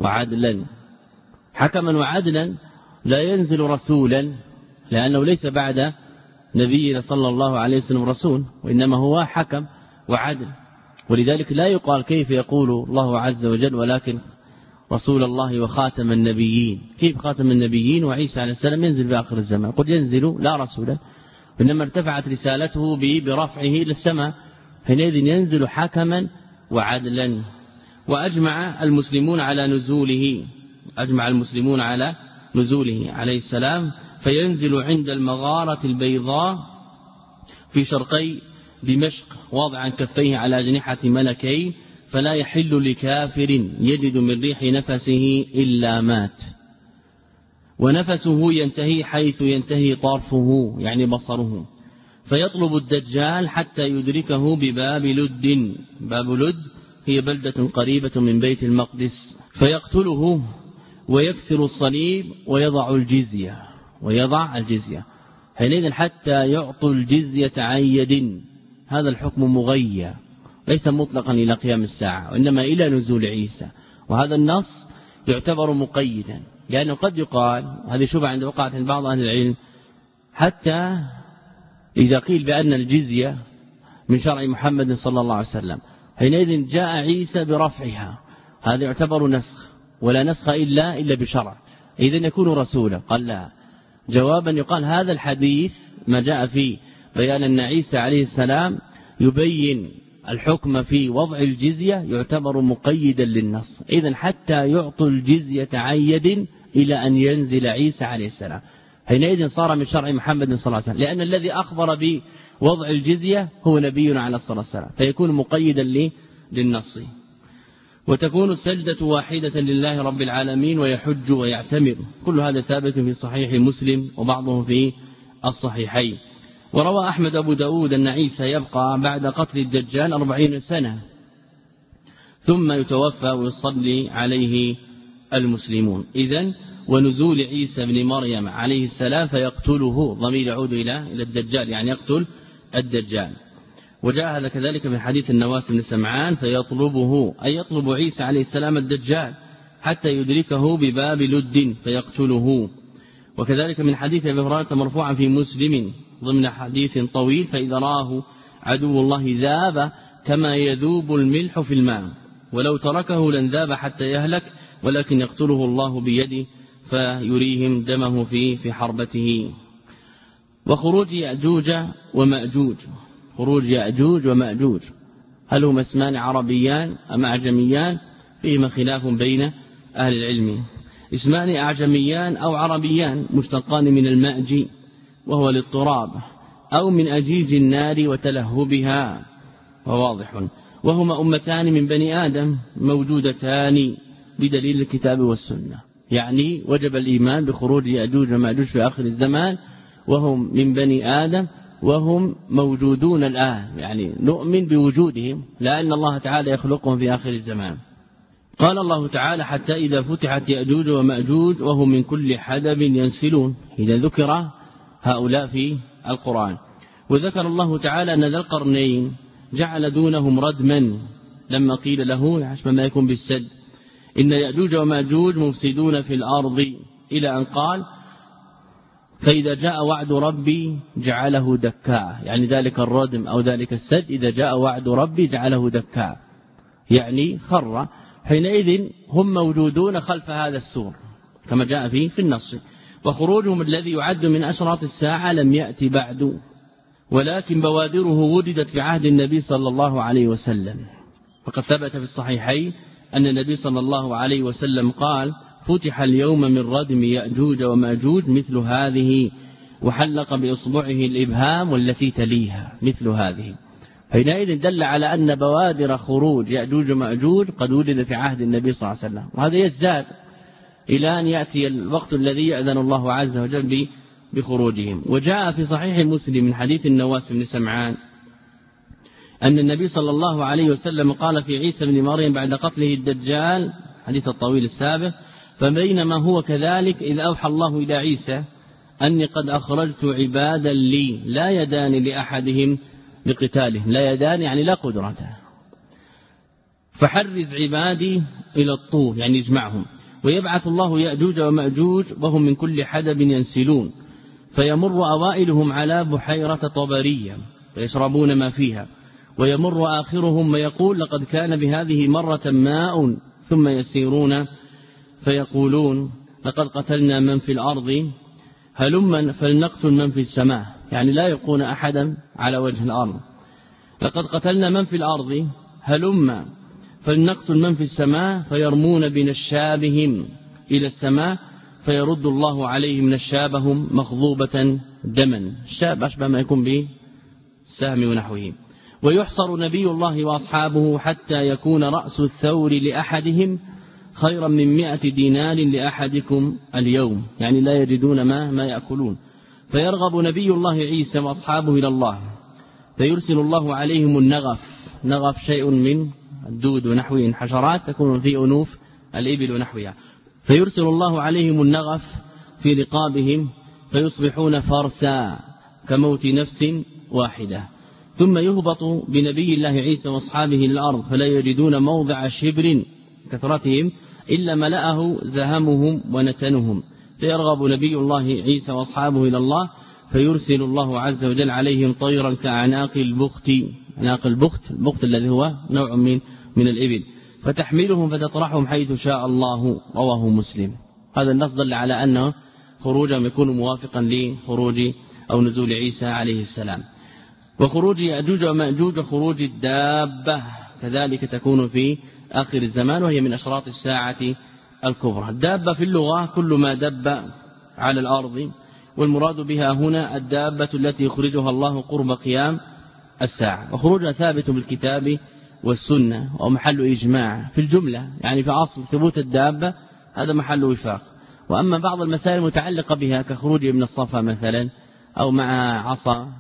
وعدلا، لا ينزل رسولا لأنه ليس بعد نبينا صلى الله عليه وسلم رسول، وإنما هو حكم وعدل. ولذلك لا يقال كيف يقول الله عز وجل ولكن رسول الله وخاتم النبيين. كيف خاتم النبيين وعيسى عليه السلام ينزل في آخر الزمان؟ قد ينزل لا رسولا، وإنما ارتفعت رسالته برفعه إلى السماء، حينئذ ينزل حكما وعدلا. وأجمع المسلمون على نزوله عليه السلام، فينزل عند المغارة البيضاء في شرقي دمشق واضعا كفيه على أجنحة ملكين فلا يحل لكافر يجد من ريح نفسه إلا مات، ونفسه ينتهي حيث ينتهي طرفه يعني بصره، فيطلب الدجال حتى يدركه بباب لد. باب لد هي بلدة قريبة من بيت المقدس، فيقتله ويكسر الصليب ويضع الجزية حينئذ حتى يعطوا الجزية عن يد. هذا الحكم مغير ليس مطلقا إلى قيام الساعة وإنما إلى نزول عيسى، وهذا النص يعتبر مقيدا، لأنه قد يقال هذه شبهة عند وقعت عند بعض أهل العلم حتى إذا قيل بأن الجزية من شرع محمد صلى الله عليه وسلم حينئذ جاء عيسى برفعها، هذا يعتبر نسخ، ولا نسخ إلا بشرع، إذن يكون رسولا. قال لا، جوابا يقال هذا الحديث ما جاء فيه بيان أن عيسى عليه السلام يبين الحكم في وضع الجزية يعتبر مقيدا للنص، إذن حتى يعطوا الجزية عن يد إلى أن ينزل عيسى عليه السلام، حينئذ صار من شرع محمد صلى الله عليه وسلم، لأن الذي أخبر بوضع الجزية هو نبينا عليه الصلاة والسلام، فيكون مقيدا للنص. وتكون السجدة واحدة لله رب العالمين ويحج ويعتمر، كل هذا ثابت في صحيح مسلم وبعضه في الصحيحين. وروى أحمد أبو داود أن عيسى يبقى بعد قتل الدجال 40 سنة ثم يتوفى ويصلي عليه المسلمون. إذن ونزول عيسى بن مريم عليه السلام فيقتله، ضمير يعود إلى الدجال يعني يقتل الدجال. وجاء هذا كذلك من حديث النواس بن سمعان فيطلبه أي يطلب عيسى عليه السلام الدجال حتى يدركه بباب لد فيقتله. وكذلك من حديث أبي هريرة مرفوعا في مسلم ضمن حديث طويل فإذا راه عدو الله ذاب كما يذوب الملح في الماء ولو تركه لن ذاب حتى يهلك ولكن يقتله الله بيده فيريهم دمه في حربته. وخروج يأجوج ومأجوج، خروج يأجوج ومأجوج هل هما اسمان عربيان أم أعجميان؟ فيهما خلاف بين أهل العلم. اسمان أعجميان أو عربيان مشتقان من المأجي وهو الاضطراب، أو من أجيج النار وتلهبها، وواضح. وهما أمتان من بني آدم موجودتان بدليل الكتاب والسنة، يعني وجب الإيمان بخروج يأجوج ومأجوج في آخر الزمان، وهم من بني آدم وهم موجودون الآن، يعني نؤمن بوجودهم لأن الله تعالى يخلقهم في آخر الزمان. قال الله تعالى حتى إذا فتحت يأجوج ومأجوج وهم من كل حدب ينسلون، إذا ذكر هؤلاء في القرآن. وذكر الله تعالى أن ذا القرنين جعل دونهم ردما لما قيل له حسب ما يكون بالسد إن يأجوج ومأجوج مفسدون في الأرض، إلى أن قال فإذا جاء وعد ربي جعله دكاء، يعني ذلك الردم أو ذلك السد إذا جاء وعد ربي جعله دكاء يعني خر، حينئذ هم موجودون خلف هذا السور كما جاء في النص. وخروجهم الذي يعد من أشراط الساعة لم يأتي بعد، ولكن بوادره وجدت في عهد النبي صلى الله عليه وسلم، فقد ثبت في الصحيحين أن النبي صلى الله عليه وسلم قال فتح اليوم من ردم يأجوج ومأجوج مثل هذه، وحلق بإصبعه الإبهام والتي تليها مثل هذه، حينئذ دل على أن بوادر خروج يأجوج ومأجوج قد وجد في عهد النبي صلى الله عليه وسلم، وهذا يزداد إلى أن يأتي الوقت الذي يأذن الله عز وجل بخروجهم. وجاء في صحيح مسلم من حديث النواس بن سمعان أن النبي صلى الله عليه وسلم قال في عيسى بن مريم بعد قتله الدجال، حديث الطويل السابق، فبينما هو كذلك إذ أوحى الله إلى عيسى أني قد أخرجت عبادا لي لا يدان لأحدهم بقتالهم، لا يدان يعني لا قدرة، فحرز عبادي إلى الطور يعني يجمعهم، ويبعث الله يأجوج ومأجوج وهم من كل حدب ينسلون، فيمر أوائلهم على بحيرة طبرية فيشربون ما فيها، ويمر آخرهم ويقول لقد كان بهذه مرة ماء، ثم يسيرون فيقولون لقد قتلنا من في الأرض هلما فلنقتل من في السماء، يعني لا يبقون أحدا على وجه الأرض، لقد قتلنا من في الأرض هلما فلنقتل من في السماء، فيرمون بنشابهم إلى السماء فيرد الله عليهم نشابهم مخضوبة دما، الشاب أشبه ما يكون به السهم ونحوه، ويحصر نبي الله وأصحابه حتى يكون رأس الثور لأحدهم خيرا من 100 دينار لأحدكم اليوم، يعني لا يجدون ما يأكلون. فيرغب نبي الله عيسى وأصحابه إلى الله فيرسل الله عليهم النغف شيء من الدود ونحوه، حشرات تكون في أنوف الإبل ونحوها، فيرسل الله عليهم النغف في رقابهم فيصبحون فرسا كموت نفس واحدة. ثم يهبط بنبي الله عيسى واصحابه للأرض فلا يجدون موضع شبر كثرتهم إلا ملأه زهمهم ونتنهم، فيرغب نبي الله عيسى واصحابه إلى الله فيرسل الله عز وجل عليهم طيرا كأعناق البخت، عناق البخت الذي هو نوع من الإبل، فتحملهم فتطرحهم حيث شاء الله. رواه مسلم. هذا النص دل على أنه خروجهم يكون موافقا لخروج أو نزول عيسى عليه السلام. وخروج يأجوج ومأجوج خروج الدابة كذلك تكون في آخر الزمان، وهي من أشراط الساعة الكبرى. الدابة في اللغة كل ما دب على الأرض، والمراد بها هنا الدابة التي يخرجها الله قرب قيام الساعة، وخروجها ثابت بالكتاب والسنة ومحل إجماع في الجملة، يعني في أصل ثبوت الدابة هذا محل وفاق. وأما بعض المسائل المتعلقة بها كخروج ابن الصفا مثلا أو مع عصا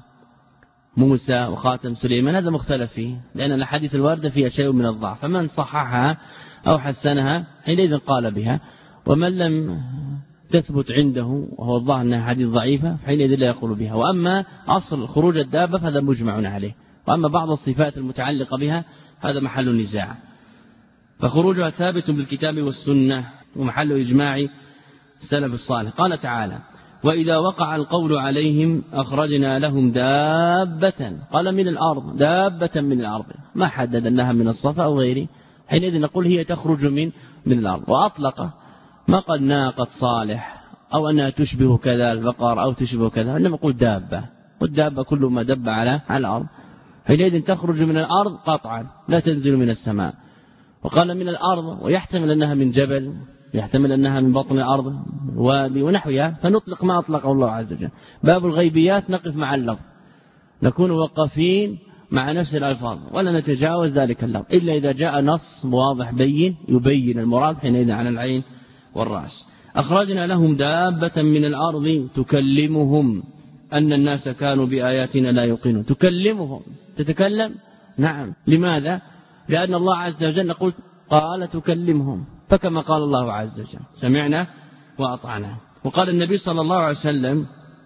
موسى وخاتم سليمان هذا مختلف فيه، لأن الحديث الواردة فيها شيء من الضعف، فمن صححها أو حسنها حينئذ قال بها، ومن لم تثبت عنده وهو الظاهر أنها حديث ضعيفة حينئذ لا يقول بها. وأما أصل خروج الدابة فهذا مجمع عليه، وأما بعض الصفات المتعلقة بها هذا محل نزاع. فخروجها ثابت بالكتاب والسنة ومحل إجماع السلف الصالح. قال تعالى: وإذا وقع القول عليهم أخرجنا لهم دابة، قال من الأرض، دابة من الأرض، ما حدد أنها من الصفا أو غيره، حينئذ نقول هي تخرج من الأرض. وأطلق ما قد ناقة صالح أو أنها تشبه كذا البقر أو تشبه كذا، إنما نقول دابة، والدابة كل ما دب على الأرض، حينئذ تخرج من الأرض قطعا لا تنزل من السماء. وقال من الأرض، ويحتمل أنها من جبل، يحتمل أنها من بطن الأرض وادي ونحوها، فنطلق ما أطلقه الله عز وجل. باب الغيبيات نقف مع اللفظ، نكون وقفين مع نفس الألفاظ ولا نتجاوز ذلك اللفظ إلا إذا جاء نص واضح بين يبين المراد، حينئذ عن العين والرأس. أخرجنا لهم دابة من الأرض تكلمهم أن الناس كانوا بآياتنا لا يوقنون. تكلمهم، تتكلم، نعم. لماذا؟ لأن الله عز وجل نقول قال تكلمهم، فكما قال الله عز وجل سمعنا وأطعنا. وقال النبي صلى الله عليه وسلم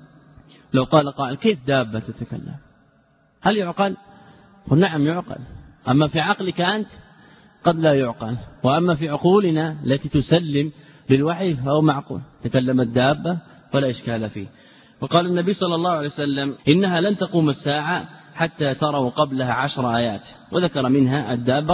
لو قال قائل كيف دابة تتكلم، هل يعقل؟ قل نعم يعقل، أما في عقلك أنت قد لا يعقل، وأما في عقولنا التي تسلم للوحي فهو معقول. تكلم الدابة فلا إشكال فيه. وقال النبي صلى الله عليه وسلم إنها لن تقوم الساعة حتى تروا قبلها 10 آيات، وذكر منها الدابة.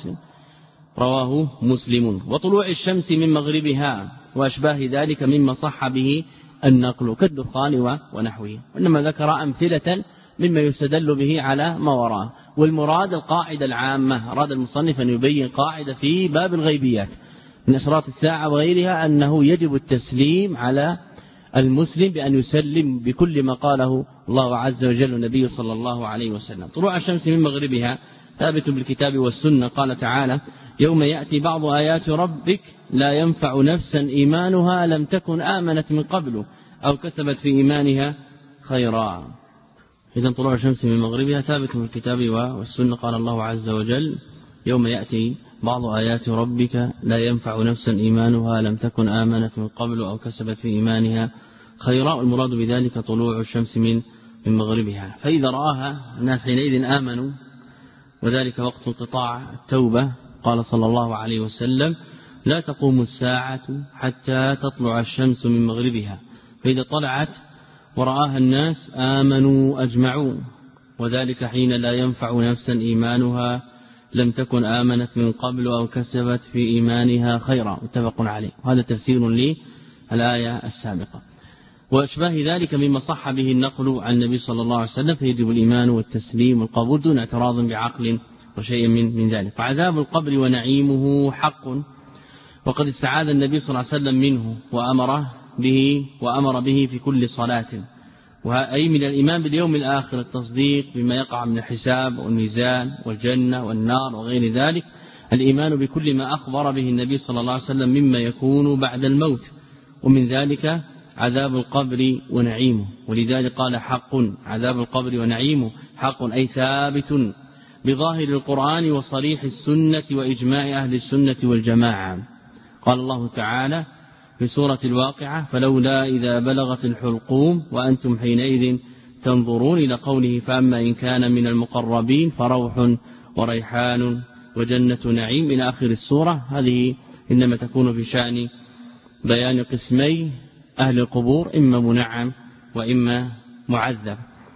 رواه مسلم. وطلوع الشمس من مغربها وأشباه ذلك مما صح به النقل كالدخان ونحوه، وإنما ذكر أمثلة مما يستدل به على ما وراه. والمراد القاعدة العامة، أراد المصنف أن يبين قاعدة في باب الغيبيات من أشراط الساعة وغيرها أنه يجب التسليم على المسلم بأن يسلم بكل ما قاله الله عز وجل والنبي صلى الله عليه وسلم. طلوع الشمس من مغربها ثابت بالكتاب والسنة. قال تعالى: يوم يأتي بعض آيات ربك لا ينفع نفسا إيمانها لم تكن آمنت من قبل أو كسبت في إيمانها خيرا. إذن طلوع الشمس من مغربها ثابت بالكتاب والسنة. قال الله عز وجل: يوم يأتي بعض آيات ربك لا ينفع نفسا إيمانها لم تكن آمنت من قبل أو كسبت في إيمانها خيرا. والمراد بذلك طلوع الشمس من مغربها، فإذا رآها الناس حينئذ آمنوا، وذلك وقت انقطاع التوبة. قال صلى الله عليه وسلم: لا تقوم الساعة حتى تطلع الشمس من مغربها، فإذا طلعت ورآها الناس آمنوا أجمعوا، وذلك حين لا ينفع نفسا إيمانها لم تكن آمنت من قبل أو كسبت في إيمانها خيرا. متفق عليه. وهذا تفسير للآية السابقة. وأشباه ذلك مما صح به النقل عن النبي صلى الله عليه وسلم، فيجب الإيمان والتسليم والقبول دون اعتراض بعقل وشيء من ذلك. فعذاب القبر ونعيمه حق، وقد استعاذ النبي صلى الله عليه وسلم منه وأمر به في كل صلاة. أي من الإيمان باليوم الآخر التصديق بما يقع من الحساب والميزان والجنة والنار وغير ذلك، الإيمان بكل ما أخبر به النبي صلى الله عليه وسلم مما يكون بعد الموت، ومن ذلك عذاب القبر ونعيمه. ولذلك قال حق، عذاب القبر ونعيمه حق أي ثابت بظاهر القرآن وصريح السنة وإجماع أهل السنة والجماعة. قال الله تعالى في سورة الواقعة فلولا إذا بلغت الحلقوم وأنتم حينئذ تنظرون إلى قوله فأما إن كان من المقربين فروح وريحان وجنة نعيم إلى آخر السورة. هذه إنما تكون في شأن بيان قسمي أهل القبور، إما منعم وإما معذب.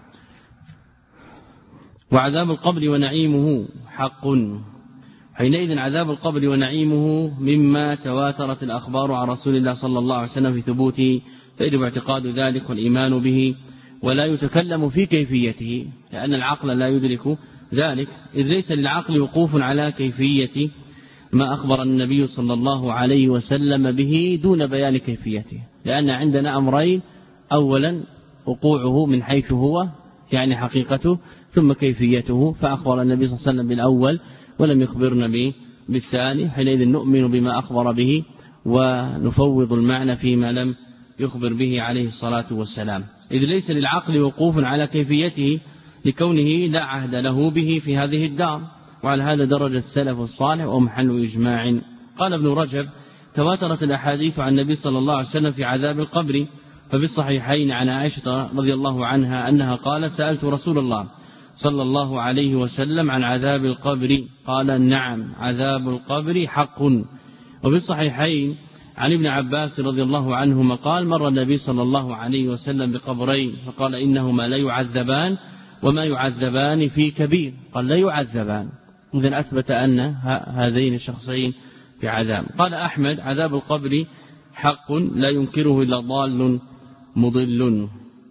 وعذاب القبر ونعيمه حق، حينئذ عذاب القبر ونعيمه مما تواترت الأخبار عن رسول الله صلى الله عليه وسلم في ثبوته، فيجب اعتقاد ذلك والإيمان به ولا يتكلم في كيفيته، لأن العقل لا يدرك ذلك، إذ ليس للعقل وقوف على كيفية ما أخبر النبي صلى الله عليه وسلم به دون بيان كيفيته، لأن عندنا أمرين: أولا وقوعه من حيث هو يعني حقيقته، ثم كيفيته، فأخبر النبي صلى الله عليه وسلم بالأول ولم يخبرنا به بالثاني، حينئذ نؤمن بما أخبر به ونفوض المعنى فيما لم يخبر به عليه الصلاة والسلام، إذ ليس للعقل وقوف على كيفيته لكونه لا عهد له به في هذه الدار. وعلى هذا درج السلف الصالح ومحل إجماع. قال ابن رجب تواترت الأحاديث عن النبي صلى الله عليه وسلم في عذاب القبر، ففي الصحيحين عن عائشة رضي الله عنها أنها قالت سألت رسول الله صلى الله عليه وسلم عن عذاب القبر قال نعم عذاب القبر حق. وفي الصحيحين عن ابن عباس رضي الله عنهما قال مر النبي صلى الله عليه وسلم بقبرين فقال إنهما لا يعذبان وما يعذبان في كبير، قال لا يعذبان، إذن أثبت أن هذين الشخصين في عذاب. قال أحمد عذاب القبر حق لا ينكره إلا ضال مضل.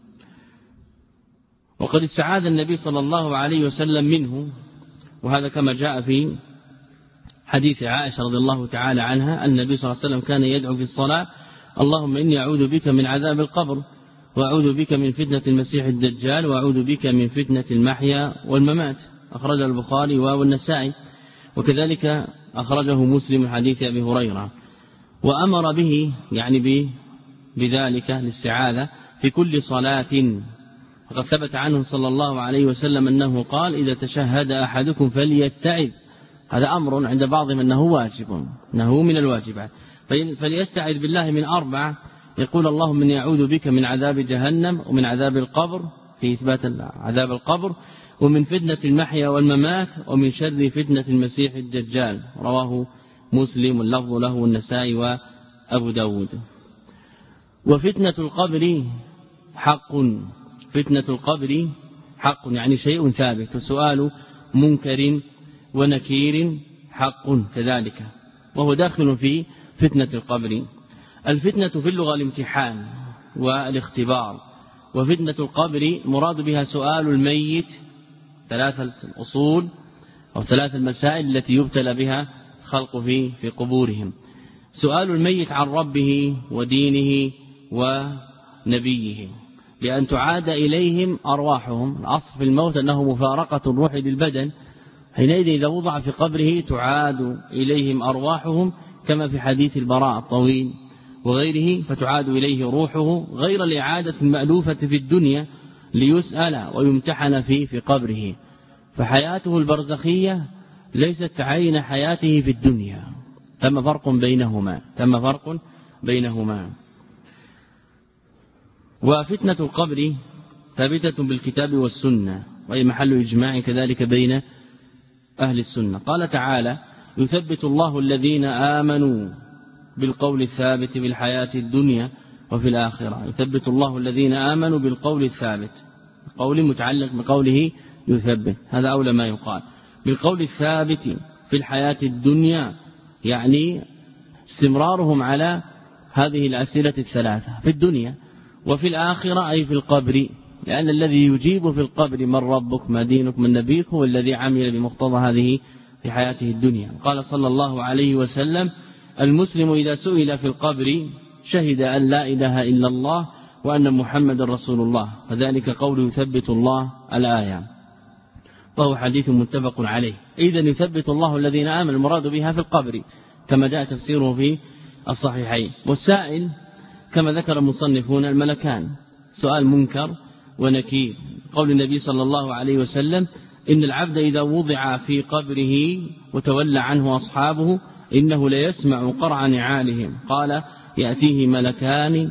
وقد استعاذ النبي صلى الله عليه وسلم منه، وهذا كما جاء في حديث عائشة رضي الله تعالى عنها النبي صلى الله عليه وسلم كان يدعو في الصلاة اللهم إني أعوذ بك من عذاب القبر وأعوذ بك من فتنة المسيح الدجال وأعوذ بك من فتنة المحيا والممات. أخرج البخاري والنسائي، وكذلك أخرجه مسلم حديث أبي هريرة. وأمر به يعني بذلك الاستعاذة في كل صلاة، وقد ثبت عنه صلى الله عليه وسلم أنه قال إذا تشهد أحدكم فليستعذ، هذا أمر عند بعضهم أنه واجب، أنه من الواجبات، فليستعذ بالله من 4، يقول اللهم إني أعوذ بك من عذاب جهنم ومن عذاب القبر في إثبات عذاب القبر، ومن فتنة المحيا والممات، ومن شر فتنة المسيح الدجال. رواه مسلم واللفظ له والنسائي وأبو داود. وفتنة القبر حق، فتنة القبر حق يعني شيء ثابت، وسؤال منكر ونكير حق كذلك، وهو داخل في فتنة القبر. الفتنة في اللغة الامتحان والاختبار، وفتنة القبر مراد بها سؤال الميت 3 الأصول أو 3 المسائل التي يبتلى بها خلق في قبورهم. سؤال الميت عن ربه ودينه ونبيه، لأن تعاد إليهم أرواحهم. الأصل في الموت أنه مفارقة الروح للبدن، حينئذ إذا وضع في قبره تعاد إليهم أرواحهم، كما في حديث البراء الطويل وغيره، فتعاد إليه روحه غير الإعادة المألوفة في الدنيا ليسأل ويمتحن في قبره. فحياته البرزخية ليست عين حياته في الدنيا، ثم فرق بينهما. وفتنة القبر ثابتة بالكتاب والسنة، وهي محل إجماع كذلك بين أهل السنة. قال تعالى يثبت الله الذين آمنوا بالقول الثابت في الحياة الدنيا وفي الآخرة. يثبت الله الذين آمنوا بالقول الثابت، قول متعلق بقوله يثبت، هذا أولى ما يقال. بالقول الثابت في الحياة الدنيا يعني استمرارهم على هذه الأسئلة 3 في الدنيا، وفي الآخرة أي في القبر، لأن الذي يجيب في القبر من ربك ما دينك من نبيك هو الذي عمل بمقتضى هذه في حياته الدنيا. قال صلى الله عليه وسلم المسلم إذا سئل في القبر شهد أن لا إله إلا الله وأن محمد رسول الله، فذلك قول يثبت الله الآية، وهو حديث متفق عليه. إذن يثبت الله الذين آمنوا المراد بها في القبر كما جاء تفسيره في الصحيحين. والسائل كما ذكر المصنفون الملكان، سؤال منكر ونكير. قول النبي صلى الله عليه وسلم: إن العبد إذا وضع في قبره وتولى عنه أصحابه إنه ليسمع قرع نعالهم، قال: يأتيه ملكان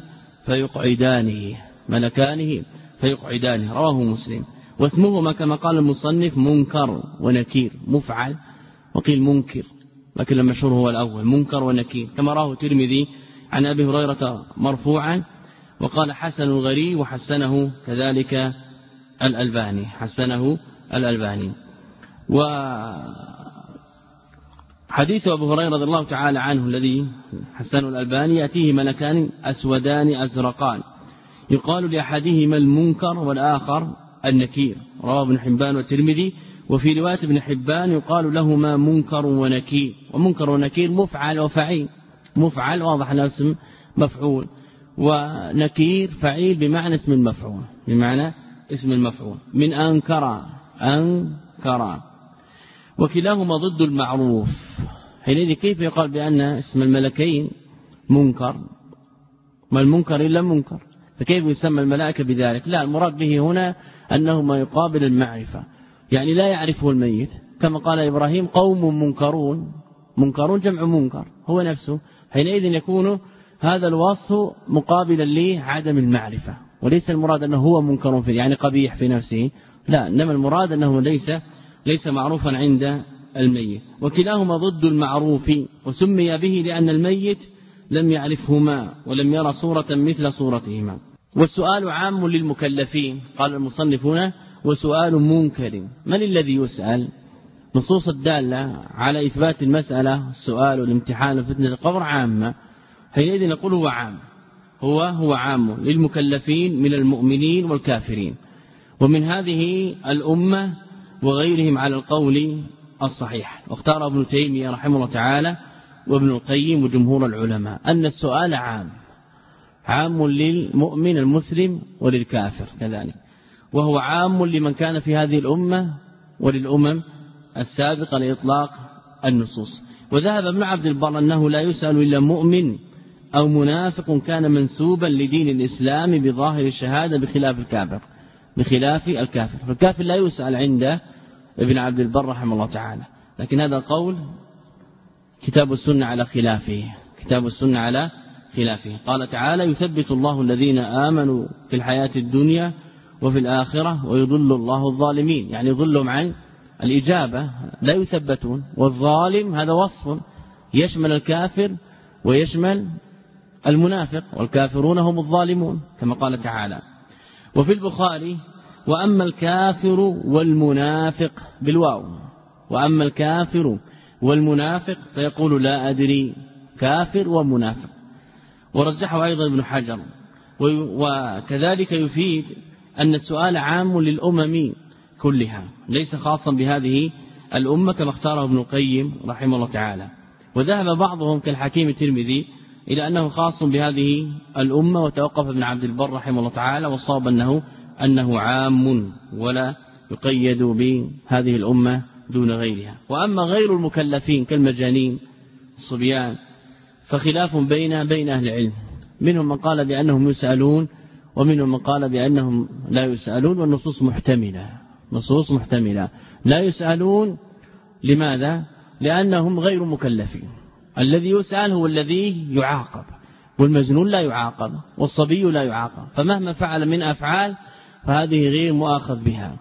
فيقعدانه، رواه مسلم. واسمهما كما قال المصنف منكر ونكير، مفعل وقيل منكر، لكن المشهور هو الأول، منكر ونكير، كما راه الترمذي عن أبي هريرة مرفوعا، وقال حسن غريب، وحسنه كذلك الألباني، وحديث أبو هريرة رضي الله تعالى عنه الذي حسنه الألباني: يأتيه ملكان أسودان أزرقان يقال لأحدهما المنكر والآخر النكير، رواه ابن حبان والترمذي. وفي رواية ابن حبان يقال لهما منكر ونكير، ومنكر ونكير مفعل وفعيل، مفعل واضح له اسم مفعول، ونكير فعيل بمعنى اسم المفعول، من أنكر، وكلاهما ضد المعروف. حينئذ كيف يقال بأن اسم الملكين منكر؟ ما المنكر إلا منكر، فكيف يسمى الملائكة بذلك؟ لا، المراد به هنا أنه ما يقابل المعرفة، يعني لا يعرفه الميت، كما قال إبراهيم: قوم منكرون جمع منكر هو نفسه. حينئذ يكون هذا الوصف مقابلا لعدم المعرفة، وليس المراد أنه هو منكر فيه يعني قبيح في نفسه، لا، إنما المراد أنه ليس معروفا عند الميت. وكلاهما ضد المعروف، وسمي به لأن الميت لم يعرفهما ولم يرى صورة مثل صورتهما. والسؤال عام للمكلفين، قال المصنفون: وسؤال منكر. من الذي يسأل؟ نصوص الدالة على إثبات المسألة، السؤال والامتحان وفتنة القبر عامة، حينئذ نقول هو عام للمكلفين من المؤمنين والكافرين، ومن هذه الأمة وغيرهم على القول الصحيح. واختار ابن تيمية رحمه الله تعالى وابن القيم وجمهور العلماء أن السؤال عام للمؤمن المسلم وللكافر كذلك، وهو عام لمن كان في هذه الأمة وللأمم السابقة لإطلاق النصوص. وذهب ابن عبد البر أنه لا يسأل إلا مؤمن أو منافق كان منسوبا لدين الإسلام بظاهر الشهادة بخلاف الكافر. فالكافر لا يسأل عند ابن عبد البر رحمه الله تعالى، لكن هذا القول كتاب السنة على خلافه. قال تعالى: يثبت الله الذين آمنوا في الحياة الدنيا وفي الآخرة ويضل الله الظالمين، يعني يضلهم عن الإجابة، لا يثبتون. والظالم هذا وصف يشمل الكافر ويشمل المنافق، والكافرون هم الظالمون كما قال تعالى. وفي البخاري: وأما الكافر والمنافق بالواو، وأما الكافر والمنافق فيقول لا أدري، كافر ومنافق. ورجحه أيضا ابن حجر. وكذلك يفيد أن السؤال عام للأمم كلها، ليس خاصا بهذه الأمة كما اختاره ابن القيم رحمه الله تعالى. وذهب بعضهم كالحكيم الترمذي إلى أنه خاص بهذه الأمة، وتوقف ابن عبد البر رحمه الله تعالى، والصواب أنه عام ولا يقيد بهذه الأمة دون غيرها. وأما غير المكلفين كالمجانين الصبيان فخلاف بين أهل العلم، منهم من قال بأنهم يسألون، ومنهم من قال بأنهم لا يسألون، والنصوص محتملة. لا يسألون لماذا؟ لأنهم غير مكلفين، الذي يسأل هو الذي يعاقب، والمجنون لا يعاقب، والصبي لا يعاقب، فمهما فعل من أفعال فهذه غير مؤاخذ بها.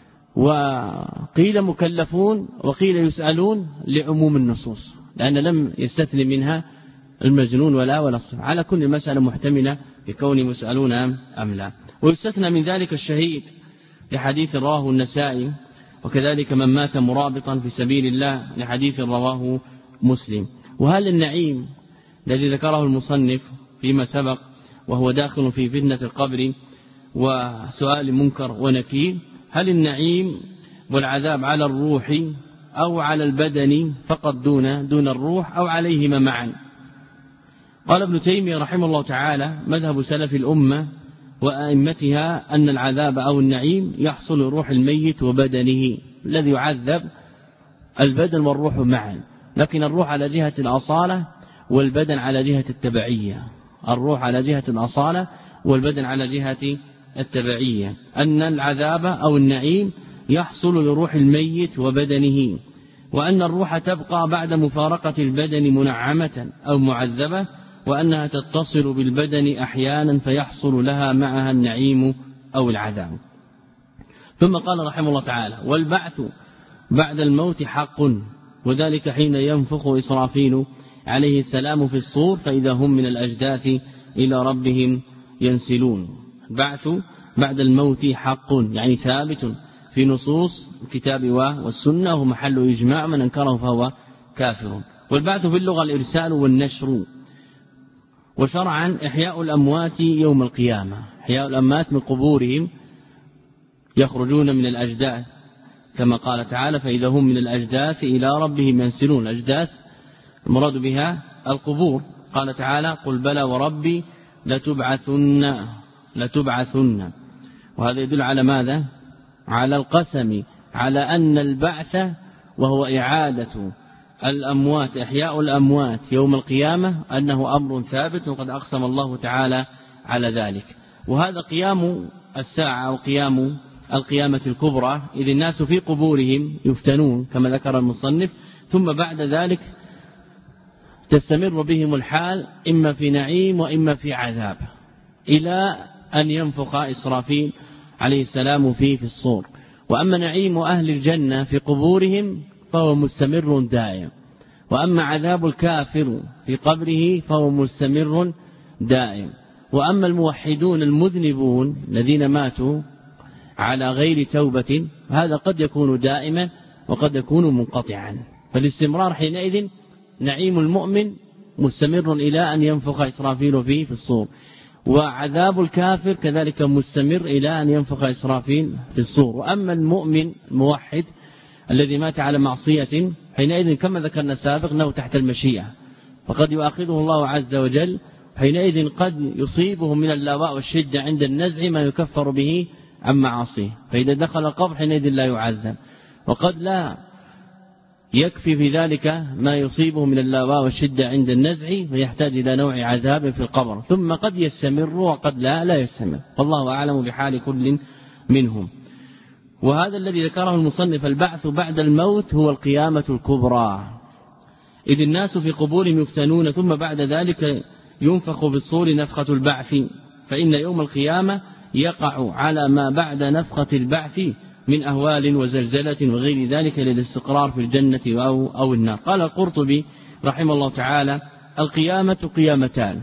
وقيل مكلفون وقيل يسألون لعموم النصوص، لأن لم يستثني منها المجنون ولا الصبي، على كل مسألة محتملة بكون مسألون أم لا. ويستثنى من ذلك الشهيد لحديث رواه النسائي، وكذلك من مات مرابطا في سبيل الله لحديث رواه مسلم. وهل النعيم الذي ذكره المصنف فيما سبق وهو داخل في فتنة القبر وسؤال منكر ونكير، هل النعيم والعذاب على الروح أو على البدن فقط دون الروح، أو عليهما معا؟ قال ابن تيمية رحمه الله تعالى: مذهب سلف الأمة وأئمتها أن العذاب أو النعيم يحصل روح الميت وبدنه، الذي يعذب البدن والروح معا، لكن الروح على جهة الأصالة والبدن على جهة التبعية، الروح على جهة الأصالة والبدن على جهة التبعية، أن العذاب أو النعيم يحصل لروح الميت وبدنه، وأن الروح تبقى بعد مفارقة البدن منعمة أو معذبة، وأنها تتصل بالبدن أحيانا فيحصل لها معها النعيم أو العذاب. ثم قال رحمه الله تعالى: والبعث بعد الموت حق، وذلك حين ينفخ إسرافيل عليه السلام في الصور فإذا هم من الأجداث إلى ربهم ينسلون. البعث بعد الموت حق يعني ثابت في نصوص الكتاب والسنة، وهو محل إجماع، من أنكره فهو كافر. والبعث في اللغة الإرسال والنشر، وشرعا إحياء الأموات يوم القيامة، إحياء الأموات من قبورهم يخرجون من الأجداث، كما قال تعالى: فإذا هم من الأجداث إلى ربهم ينسلون. الأجداث المراد بها القبور، قال تعالى: قل بلى وربي لتبعثن. وهذا يدل على ماذا؟ على القسم، على أن البعث وهو إعادة الأموات، إحياء الأموات يوم القيامة، أنه أمر ثابت، وقد أقسم الله تعالى على ذلك. وهذا قيام الساعة أو قيام القيامة الكبرى، إذ الناس في قبورهم يفتنون كما ذكر المصنف، ثم بعد ذلك تستمر بهم الحال إما في نعيم وإما في عذاب، إلى أن ينفخ إسرافيل عليه السلام فيه في الصور. وأما نعيم أهل الجنة في قبورهم فهو مستمر دائم، وأما عذاب الكافر في قبره فهو مستمر دائم. وأما الموحدون المذنبون الذين ماتوا على غير توبة هذا قد يكون دائما وقد يكون منقطعا، فالاستمرار حينئذ نعيم المؤمن مستمر إلى أن ينفخ إسرافيل فيه في الصور، وعذاب الكافر كذلك مستمر إلى أن ينفخ إسرافيل في الصور. وأما المؤمن الموحد الذي مات على معصية حينئذ كما ذكرنا سابق أنه تحت المشيئة، فقد يؤاخذه الله عز وجل، حينئذ قد يصيبه من اللاواء والشدة عند النزع ما يكفر به عن معاصيه، فإذا دخل القبر حينئذ لا يعذب، وقد لا يكفي في ذلك ما يصيبه من اللاواء والشدة عند النزع، فيحتاج إلى نوع عذاب في القبر، ثم قد يستمر وقد لا يستمر، والله أعلم بحال كل منهم. وهذا الذي ذكره المصنف: البعث بعد الموت هو القيامة الكبرى، إذ الناس في قبورهم يفتنون، ثم بعد ذلك ينفخ بالصور نفخة البعث، فإن يوم القيامة يقع على ما بعد نفخة البعث من أهوال وزلزلة وغير ذلك للاستقرار في الجنة أو النار. قال القرطبي رحمه الله تعالى: القيامة قيامتان،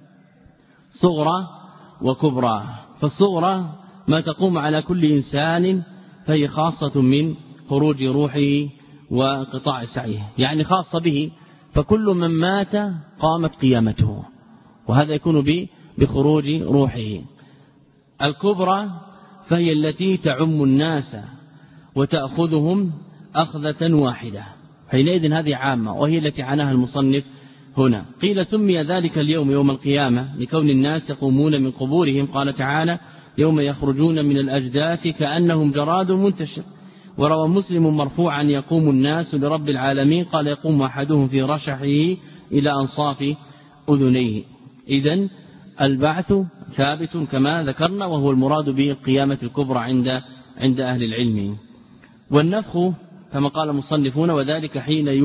صغرى وكبرى. فالصغرى ما تقوم على كل إنسان، فهي خاصة من خروج روحه وقطاع سعيه، يعني خاصة به، فكل من مات قامت قيامته، وهذا يكون بخروج روحه. الكبرى فهي التي تعم الناس وتأخذهم أخذة واحدة، حينئذ هذه عامة، وهي التي عناها المصنف هنا. قيل سمي ذلك اليوم يوم القيامة لكون الناس يقومون من قبورهم، قال تعالى: يوم يخرجون من الأجداث كأنهم جراد منتشر. وروى مسلم مرفوعا: يقوم الناس لرب العالمين، قال: يقوم أحدهم في رشحه إلى أنصاف أذنيه. إذن البعث ثابت كما ذكرنا، وهو المراد به القيامة الكبرى عند أهل العلم. والنفخ كما قال المصنفون: وذلك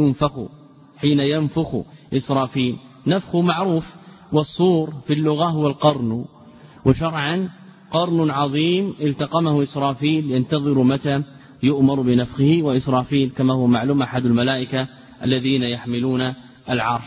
حين ينفخ إسرافيل. نفخ معروف، والصور في اللغة هو القرن، وشرعا قرن عظيم التقمه إسرافيل ينتظر متى يؤمر بنفخه. وإسرافيل كما هو معلوم أحد الملائكة الذين يحملون العرش،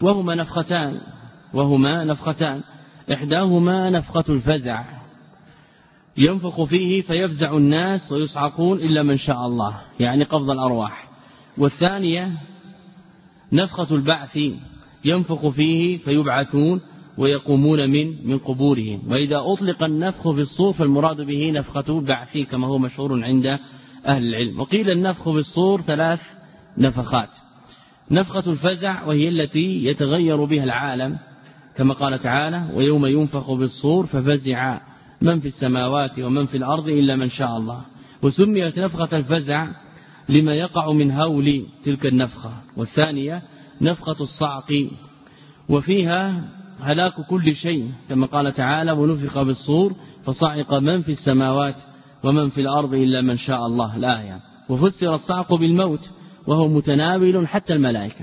وهما نفختان، إحداهما نفخة الفزع ينفخ فيه فيفزع الناس ويصعقون إلا من شاء الله، يعني قبض الأرواح. والثانية نفخة البعث ينفخ فيه فيبعثون ويقومون من قبورهم. وإذا أطلق النفخ في الصور فالمراد به نفخة البعث كما هو مشهور عند أهل العلم. وقيل النفخ في الصور 3 نفخات: نفخة الفزع وهي التي يتغير بها العالم كما قال تعالى: ويوم ينفخ بالصور ففزع من في السماوات ومن في الأرض إلا من شاء الله. وسميت نفخة الفزع لما يقع من هول تلك النفخة. والثانية نفخة الصعق، وفيها هلاك كل شيء كما قال تعالى ونفخ بالصور فصعق من في السماوات ومن في الأرض إلا من شاء الله الآية. وفسر الصعق بالموت وهو متناول حتى الملائكة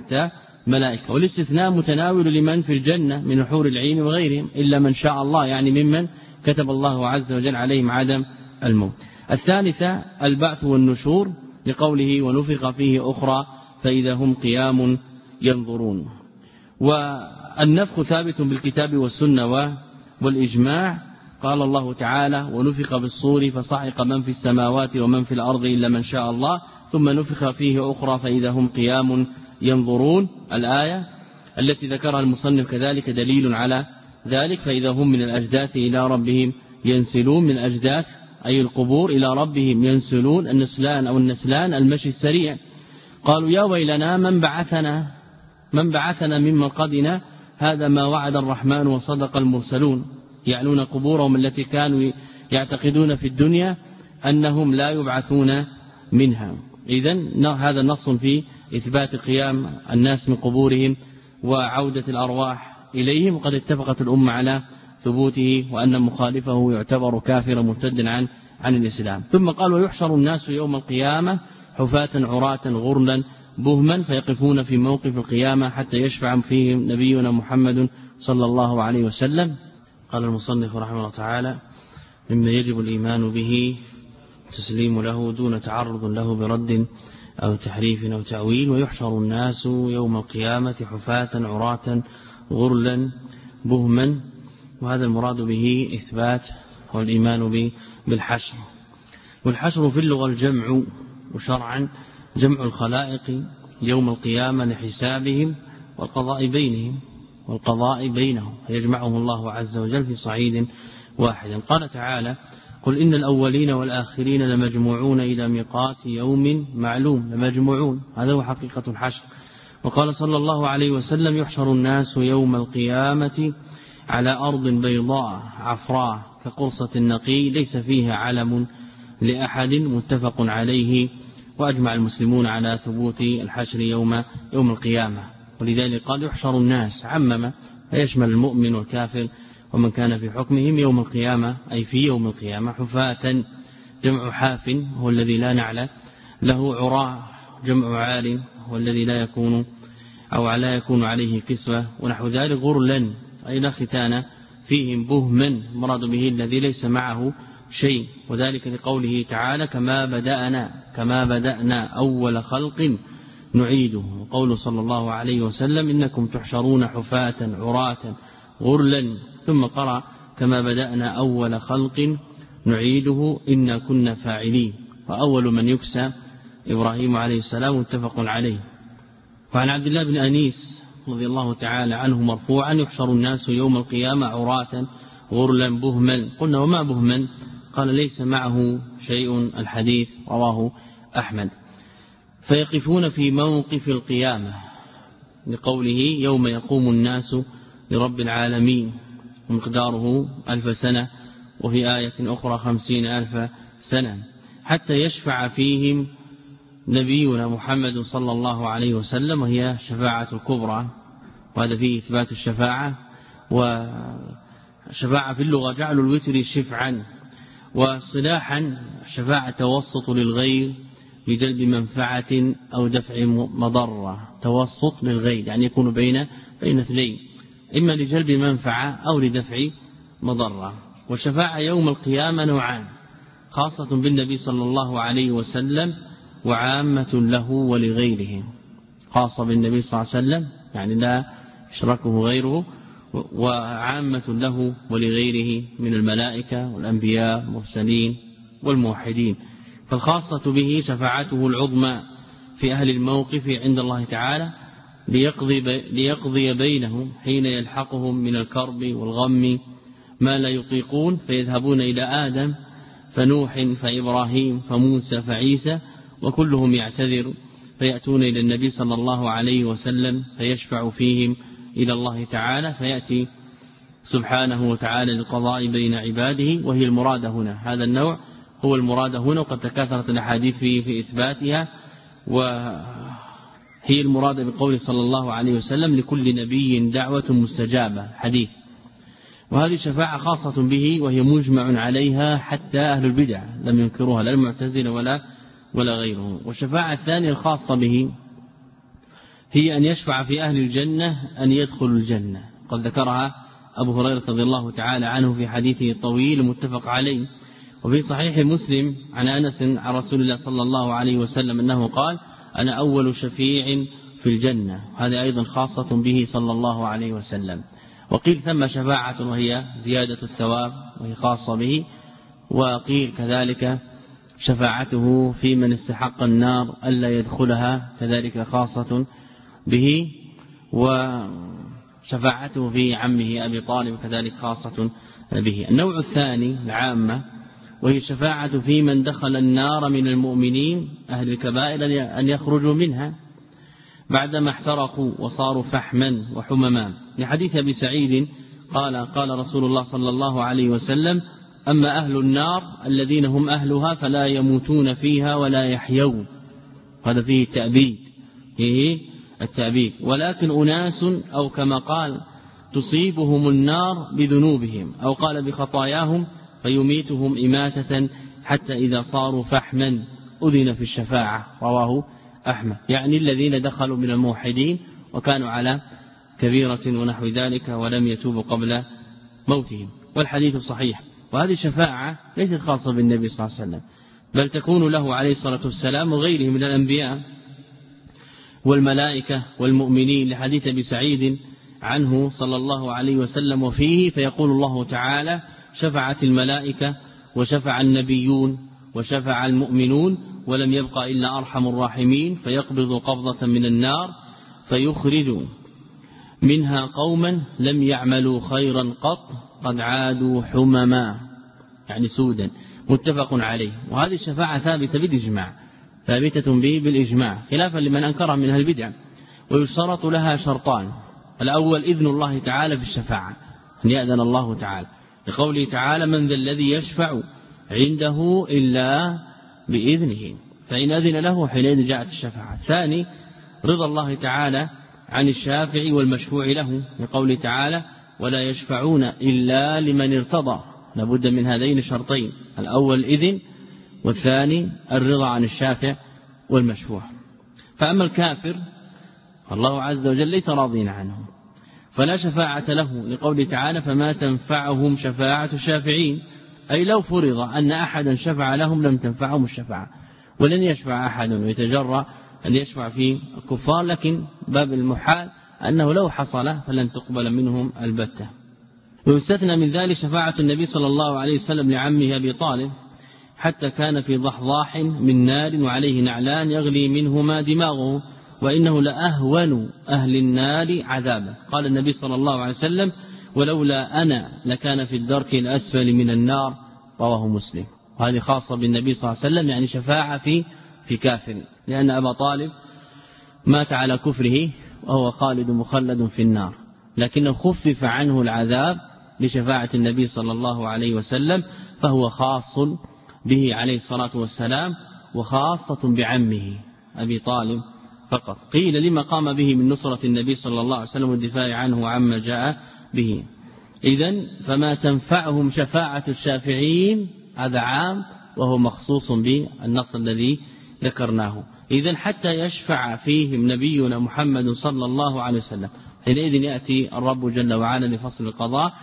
والاستثناء متناول لمن في الجنة من حور العين وغيرهم إلا من شاء الله، يعني ممن كتب الله عز وجل عليهم عدم الموت. الثالثة البعث والنشور لقوله ونفخ فيه أخرى فإذا هم قيام ينظرون. والنفخ ثابت بالكتاب والسنة والإجماع. قال الله تعالى ونفخ بالصور فصعق من في السماوات ومن في الأرض إلا من شاء الله ثم نفخ فيه أخرى فإذا هم قيام ينظرون الآية التي ذكرها المصنف كذلك دليل على ذلك. فإذا هم من الأجداث إلى ربهم ينسلون، من الأجداث أي القبور إلى ربهم ينسلون، النسلان أو النسلان المشي السريع. قالوا يا ويلنا من بعثنا من مرقدنا هذا ما وعد الرحمن وصدق المرسلون، يعلون قبورهم التي كانوا يعتقدون في الدنيا أنهم لا يبعثون منها. إذن هذا نص في إثبات قيام الناس من قبورهم وعودة الأرواح إليهم، وقد اتفقت الأمة على ثبوته وأن مخالفه يعتبر كافرا مرتدا عن الإسلام. ثم قال ويحشر الناس يوم القيامة حفاة عراة غرلا بهما فيقفون في موقف القيامة حتى يشفع فيهم نبينا محمد صلى الله عليه وسلم. قال المصنف رحمه الله تعالى مما يجب الإيمان به تسليم له دون تعرض له برد أو تحريف أو تأويل. ويحشر الناس يوم القيامة حفاة عراة غرلا بهما، وهذا المراد به إثبات والإيمان بالحشر. والحشر في اللغة الجمع، وشرعا جمع الخلائق يوم القيامة لحسابهم والقضاء بينهم فيجمعهم الله عز وجل في صعيد واحد. قال تعالى قل إن الأولين والآخرين لمجموعون إلى ميقات يوم معلوم، لمجموعون، هذا هو حقيقة الحشر. وقال صلى الله عليه وسلم يحشر الناس يوم القيامة على أرض بيضاء عفراء كقرصة النقي ليس فيها علم لأحد متفق عليه. وأجمع المسلمون على ثبوت الحشر يوم القيامة، ولذلك قال يحشر الناس عمم فيشمل المؤمن والكافر ومن كان في حكمهم يوم القيامة، أي في يوم القيامة. حفاة جمع حاف هو الذي لا نعلى له، عراء جمع عار هو الذي لا يكون عليه كسوة ونحو ذلك. غرلا أي لا ختان فيهم بهما مراد به الذي ليس معه شيء، وذلك لقوله تعالى كما بدأنا أول خلق نعيده. وقول صلى الله عليه وسلم إنكم تحشرون حفاة عراة غرلا، ثم قرأ كما بدأنا أول خلق نعيده إنا كنا فاعلين. وأول من يكسى إبراهيم عليه السلام متفق عليه. وعن عبد الله بن أنيس رضي الله تعالى عنه مرفوعا يحشر الناس يوم القيامة عراة غرلا بهما. قلنا وما بهما؟ قال ليس معه شيء، الحديث رواه أحمد. فيقفون في موقف القيامة لقوله يوم يقوم الناس لرب العالمين ومقداره 1000 سنة، وفي آية أخرى 50,000 سنة، حتى يشفع فيهم نبينا محمد صلى الله عليه وسلم، وهي شفاعة الكبرى. وهذا فيه إثبات الشفاعة. وشفاعة في اللغة جعل الوتر شفعا، وصلاحا الشفاعة توسط للغير لجلب منفعة أو دفع مضرة. توسط للغير يعني يكون بين اثنين، إما لجلب منفعة أو لدفع مضرة. والشفاعة يوم القيامة نوعان، خاصة بالنبي صلى الله عليه وسلم وعامة له ولغيره. خاصة بالنبي صلى الله عليه وسلم يعني لا يشركه غيره، وعامة له ولغيره من الملائكة والأنبياء والمرسلين والموحدين. فالخاصة به شفاعته العظمى في أهل الموقف عند الله تعالى ليقضي بينهم حين يلحقهم من الكرب والغم ما لا يطيقون، فيذهبون إلى آدم فنوح فإبراهيم فموسى فعيسى وكلهم يعتذر، فيأتون إلى النبي صلى الله عليه وسلم فيشفع فيهم إلى الله تعالى، فيأتي سبحانه وتعالى للقضاء بين عباده، وهي المراد هنا. هذا النوع هو المراد هنا، وقد تكاثرت الأحاديث في إثباتها، وهي المراد بقول صلى الله عليه وسلم لكل نبي دعوة مستجابة حديث. وهذه شفاعة خاصة به، وهي مجمع عليها حتى أهل البدع لم ينكروها، لا المعتزلة ولا غيرهم. والشفاعة الثانية الخاصة به هي أن يشفع في أهل الجنة أن يدخلوا الجنة، قد ذكرها أبو هريرة رضي الله تعالى عنه في حديثه الطويل المتفق عليه. وفي صحيح مسلم عن أنس عن رسول الله صلى الله عليه وسلم أنه قال: أنا أول شفيع في الجنة. هذا أيضا خاصة به صلى الله عليه وسلم. وقيل ثم شفاعة وهي زيادة الثواب وهي خاصة به، وقيل كذلك شفاعته في من استحق النار ألا يدخلها كذلك خاصة به، وشفاعته في عمه أبي طالب كذلك خاصة به. النوع الثاني العامة وهي الشفاعة في من دخل النار من المؤمنين أهل الكبائر أن يخرجوا منها بعدما احترقوا وصاروا فحما وحمما، لحديث أبي سعيد قال رسول الله صلى الله عليه وسلم: أما أهل النار الذين هم أهلها فلا يموتون فيها ولا يحيون. هذا فيه التأبيد، ولكن أناس أو كما قال تصيبهم النار بذنوبهم، أو قال بخطاياهم، فيميتهم إماتة حتى إذا صاروا فحما أذن في الشفاعة. رواه أحمد، يعني الذين دخلوا من الموحدين وكانوا على كبيرة ونحو ذلك ولم يتوبوا قبل موتهم. والحديث صحيح. وهذه الشفاعة ليست خاصة بالنبي صلى الله عليه وسلم، بل تكون له عليه الصلاة والسلام وغيره من الأنبياء والملائكة والمؤمنين، لحديث أبي سعيد عنه صلى الله عليه وسلم وفيه: فيقول الله تعالى: شفعت الملائكة وشفع النبيون وشفع المؤمنون ولم يبق إلا أرحم الراحمين، فيقبض قبضة من النار فيخرج منها قوما لم يعملوا خيرا قط قد عادوا حمما، يعني سودا. متفق عليه. وهذه الشفاعة ثابتة بالإجماع، ثابتة به بالإجماع، خلافا لمن أنكرها من أهل البدع. ويشترط لها شرطان: الأول إذن الله تعالى في الشفاعة، أن يأذن الله تعالى، لقوله تعالى: من ذا الذي يشفع عنده إلا بإذنه، فإن أذن له حينئذ جاءت الشفاعة. الثاني رضا الله تعالى عن الشافع والمشفوع له، لقوله تعالى: ولا يشفعون إلا لمن ارتضى. لابد من هذين الشرطين: الأول الإذن، والثاني الرضا عن الشافع والمشفوع. فأما الكافر فالله عز وجل ليس راضين عنه، فلا شفاعة له، لقوله تعالى: فما تنفعهم شفاعة الشافعين، أي لو فرض أن أحدا شفع لهم لم تنفعهم الشفاعة، ولن يشفع أحد ويتجرأ أن يشفع في الكفار، لكن باب المحال أنه لو حصل فلن تقبل منهم البتة. ويستثنى من ذلك شفاعة النبي صلى الله عليه وسلم لعمه أبي طالب، حتى كان في ضحضاح من نار وعليه نعلان يغلي منهما دماغه، وإنه لأهون أهل النار عذابا. قال النبي صلى الله عليه وسلم: ولولا أنا لكان في الدرك الأسفل من النار. رواه مسلم. وهذه خاصة بالنبي صلى الله عليه وسلم، يعني شفاعة في كافر، لأن أبا طالب مات على كفره وهو خالد مخلد في النار، لكنه خفف عنه العذاب لشفاعة النبي صلى الله عليه وسلم، فهو خاص به عليه الصلاة والسلام، وخاصة بعمه أبي طالب فقط. قيل لما قام به من نصرة النبي صلى الله عليه وسلم والدفاع عنه وعما جاء به. إذن فما تنفعهم شفاعة الشافعين هذا عام، وهو مخصوص بالنص الذي ذكرناه. إذن حتى يشفع فيهم نبينا محمد صلى الله عليه وسلم، حينئذ يأتي الرب جل وعلا لفصل القضاء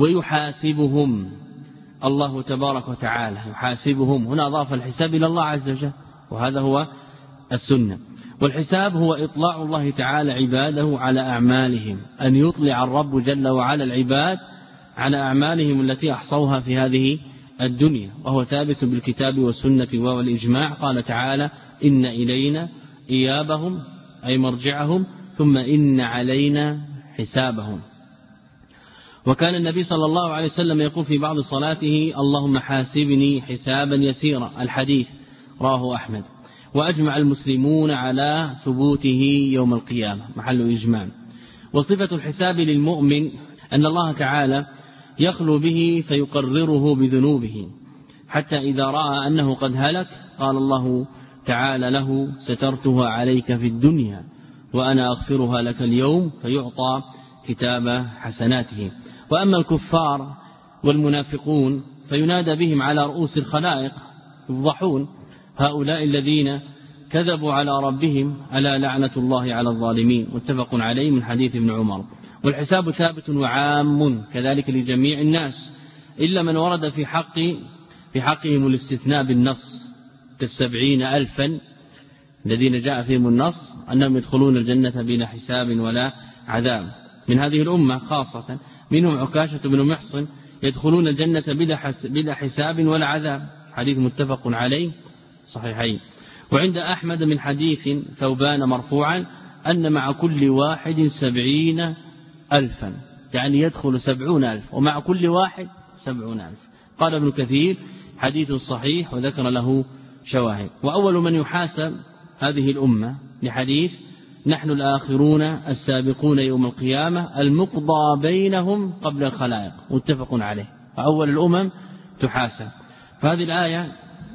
ويحاسبهم الله تبارك وتعالى، يحاسبهم. هنا أضاف الحساب إلى الله عز وجل، وهذا هو السنة. والحساب هو إطلاع الله تعالى عباده على أعمالهم، أن يطلع الرب جل وعلا العباد على أعمالهم التي أحصوها في هذه الدنيا، وهو ثابت بالكتاب والسنة والإجماع. قال تعالى: إن إلينا إيابهم، أي مرجعهم، ثم إن علينا حسابهم. وكان النبي صلى الله عليه وسلم يقول في بعض صلاته: اللهم حاسبني حسابا يسيرا، الحديث رواه أحمد. وأجمع المسلمون على ثبوته يوم القيامة، محل إجماع. وصفة الحساب للمؤمن أن الله تعالى يخلو به فيقرره بذنوبه، حتى إذا رأى أنه قد هلك قال الله تعالى له: سترتها عليك في الدنيا وأنا أغفرها لك اليوم، فيعطى كتاب حسناته. وأما الكفار والمنافقون فينادى بهم على رؤوس الخلائق يفضحون: هؤلاء الذين كذبوا على ربهم ألا لعنة الله على الظالمين. متفق عليه من حديث ابن عمر. والحساب ثابت وعام كذلك لجميع الناس، إلا من ورد في حقهم الاستثناء بالنص، ك70,000 الذين جاء فيهم النص أنهم يدخلون الجنة بلا حساب ولا عذاب. من هذه الأمة خاصة منهم عكاشة بن محصن يدخلون الجنة بلا حساب ولا عذاب، حديث متفق عليه صحيحين. وعند أحمد من حديث ثوبان مرفوعا أن مع كل واحد 70,000، يعني يدخل 70,000 ومع كل واحد 70,000. قال ابن كثير: حديث صحيح، وذكر له شواهد. وأول من يحاسب هذه الأمة لحديث: نحن الآخرون السابقون يوم القيامة المقضى بينهم قبل الخلائق، متفق عليه. أول الأمم تحاسب. فهذه الآية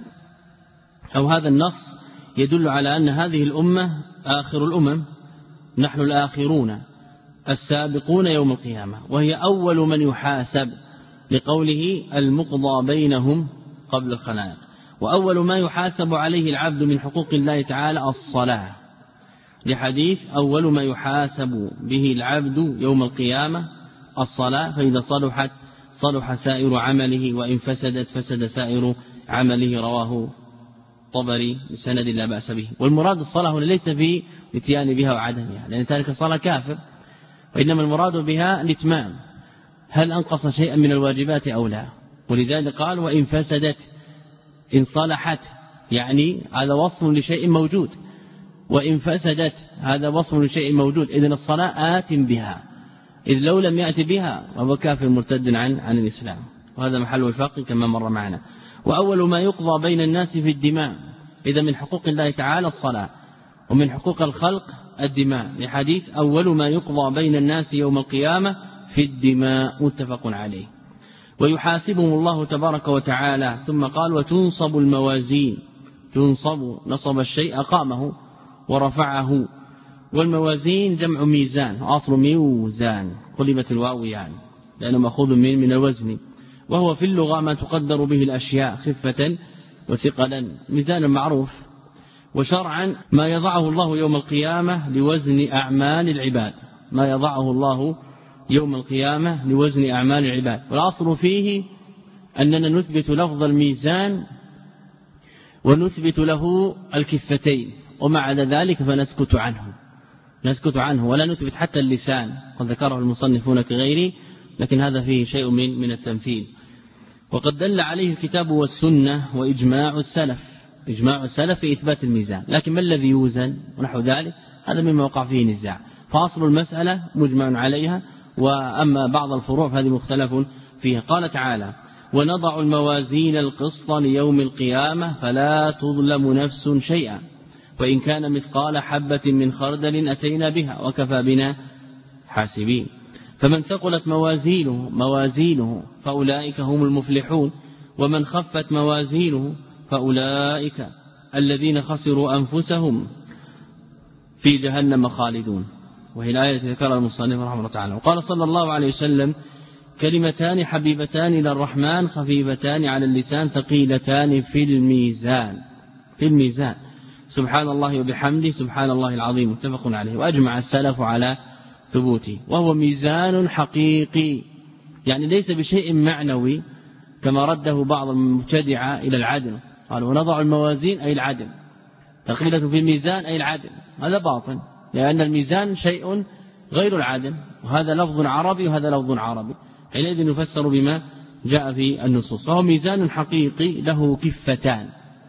أو هذا النص يدل على أن هذه الأمة آخر الأمم، نحن الآخرون السابقون يوم القيامة، وهي أول من يحاسب لقوله المقضى بينهم قبل الخلائق. وأول ما يحاسب عليه العبد من حقوق الله تعالى الصلاة، لحديث: أول ما يحاسب به العبد يوم القيامة الصلاة، فإذا صلحت صلح سائر عمله، وإن فسدت فسد سائر عمله. رواه الطبري بسند لا بأس به. والمراد الصلاة هنا ليس في الاتيان بها وعدمها، لأن تارك الصلاة كافر، وإنما المراد بها الإتمام، هل أنقص شيئا من الواجبات أو لا. ولذلك قال: وإن فسدت، إن صلحت يعني هذا وصف لشيء موجود، وإن فسدت هذا وصف لشيء موجود، إذن الصلاة آت بها، إذ لو لم يأت بها وهو كافر مرتد عن الإسلام، وهذا محل الفقه كما مر معنا. وأول ما يقضى بين الناس في الدماء، إذا من حقوق الله تعالى الصلاة، ومن حقوق الخلق الدماء، لحديث: أول ما يقضى بين الناس يوم القيامة في الدماء، متفق عليه. ويحاسبهم الله تبارك وتعالى. ثم قال: وتنصب الموازين. تنصب، نصب الشيء أقامه ورفعه. والموازين جمع ميزان، أصل ميوزان، قلبت الواو يعني لأنه مأخوذ من الوزن، وهو في اللغة ما تقدر به الأشياء خفة وثقلا، ميزان معروف. وشرعا ما يضعه الله يوم القيامة لوزن أعمال العباد، ما يضعه الله يوم القيامة لوزن أعمال العباد. والأصل فيه أننا نثبت لفظ الميزان ونثبت له الكفتين، ومع ذلك فنسكت عنه ولا نثبت حتى اللسان، قد ذكره المصنفون كغيره، لكن هذا فيه شيء من التمثيل. وقد دل عليه الكتاب والسنة وإجماع السلف، إجماع السلف في إثبات الميزان. لكن ما الذي يوزن ونحو ذلك هذا مما وقع فيه نزاع، فأصل المسألة مجمع عليها، وأما بعض الفروع فهذه مختلف فيها. قال تعالى: ونضع الموازين القسط ليوم القيامة فلا تظلم نفس شيئا وإن كان مثقال حبة من خردل أتينا بها وكفى بنا حاسبين. فمن ثقلت موازينه فأولئك هم المفلحون، ومن خفت موازينه فأولئك الذين خسروا أنفسهم في جهنم خالدون. وهي الآية التي ذكرها المصنف رحمه الله تعالى. وقال صلى الله عليه وسلم: كلمتان حبيبتان إلى الرحمن خفيفتان على اللسان ثقيلتان في الميزان سبحان الله وبحمده سبحان الله العظيم، متفق عليه. وأجمع السلف على ثبوته، وهو ميزان حقيقي، يعني ليس بشيء معنوي كما رده بعض المبتدعة إلى العدل، قالوا ونضع الموازين أي العدل، ثقيلة في الميزان أي العدل، هذا باطل، لأن الميزان شيء غير العدل، وهذا لفظ عربي وهذا لفظ عربي، حينئذ يفسر بما جاء في النصوص. فهو ميزان حقيقي له كفتان،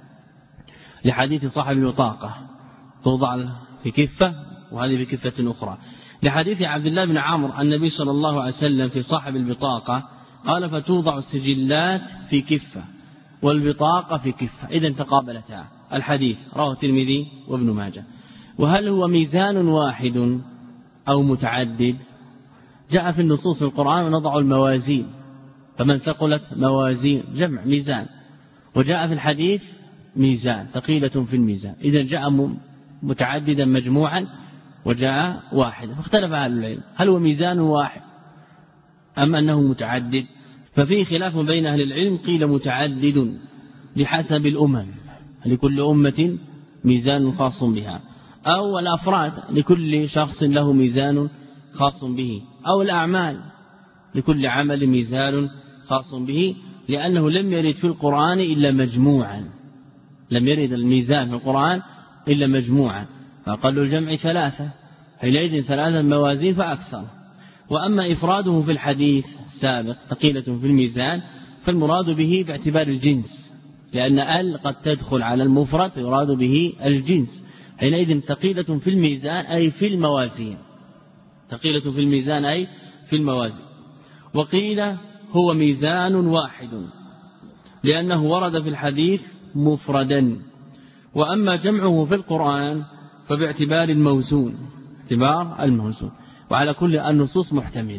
لحديث صاحب البطاقة توضع في كفة وهذه في كفة أخرى. لحديث عبد الله بن عمرو النبي صلى الله عليه وسلم في صاحب البطاقة قال: فتوضع السجلات في كفة والبطاقة في كفة، إذن تقابلتا. الحديث رواه الترمذي وابن ماجه. وهل هو ميزان واحد أو متعدد؟ جاء في النصوص في القرآن: ونضع الموازين، فمن ثقلت موازين جمع ميزان، وجاء في الحديث ميزان ثقيلة في الميزان، إذا جاء متعددا مجموعا وجاء واحدا، فاختلف أهل العلم هل هو ميزان واحد أم أنه متعدد؟ ففيه خلاف بين أهل العلم، قيل متعدد بحسب الأمم، لكل أمة ميزان خاص بها، أو الأفراد لكل شخص له ميزان خاص به، أو الأعمال لكل عمل ميزان خاص به، لأنه لم يرد في القرآن إلا مجموعا، لم يرد الميزان في القرآن إلا مجموعا، فأقل الجمع 3، حينئذ 3 موازين فأكثر. وأما إفراده في الحديث السابق ثقيلة في الميزان فالمراد به باعتبار الجنس، لأن ال قد تدخل على المفرد يراد به الجنس، حينئذ ثقيلة في الميزان أي في الموازين، ثقيلة في الميزان أي في الموازين. وقيل هو ميزان واحد لأنه ورد في الحديث مفردا. وأما جمعه في القرآن فباعتبار الموزون، اعتبار الموزون، وعلى كل النصوص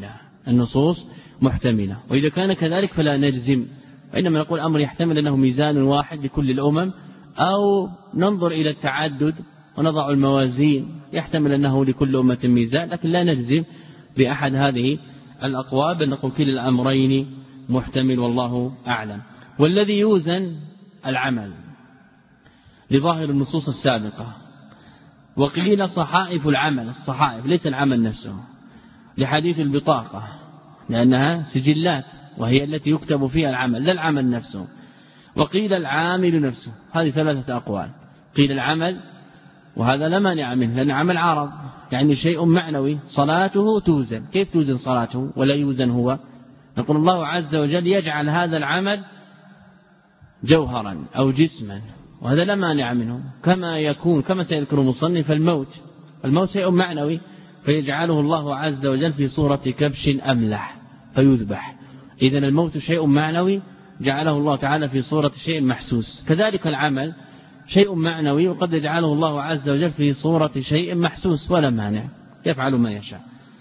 محتملة، وإذا كان كذلك فلا نجزم، وإنما نقول أمر يحتمل أنه ميزان واحد لكل الأمم، أو ننظر إلى التعدد ونضع الموازين يحتمل أنه لكل أمة ميزان، لكن لا نجزم بأحد هذه الأقوال، بل نقول كل الأمرين محتمل والله أعلم. والذي يوزن العمل لظاهر النصوص السابقة. وقيل صحائف العمل، الصحائف ليس العمل نفسه، لحديث البطاقة لأنها سجلات وهي التي يكتب فيها العمل لا العمل نفسه. وقيل العامل نفسه، هذه 3 أقوال. قيل العمل وهذا لا مانع منه لأن عمل عرض، يعني شيء معنوي، صلاته توزن، كيف توزن صلاته ولا يوزن هو؟ نقول الله عز وجل يجعل هذا العمل جوهرا أو جسما، وهذا لا مانع منه، كما سيذكر المصنف الموت شيء معنوي، فيجعله الله عز وجل في صورة كبش أملح فيذبح، إذن الموت شيء معنوي جعله الله تعالى في صورة شيء محسوس. كذلك العمل شيء معنوي وقد يجعله الله عز وجل في صورة شيء محسوس، ولا مانع، يفعل ما يشاء.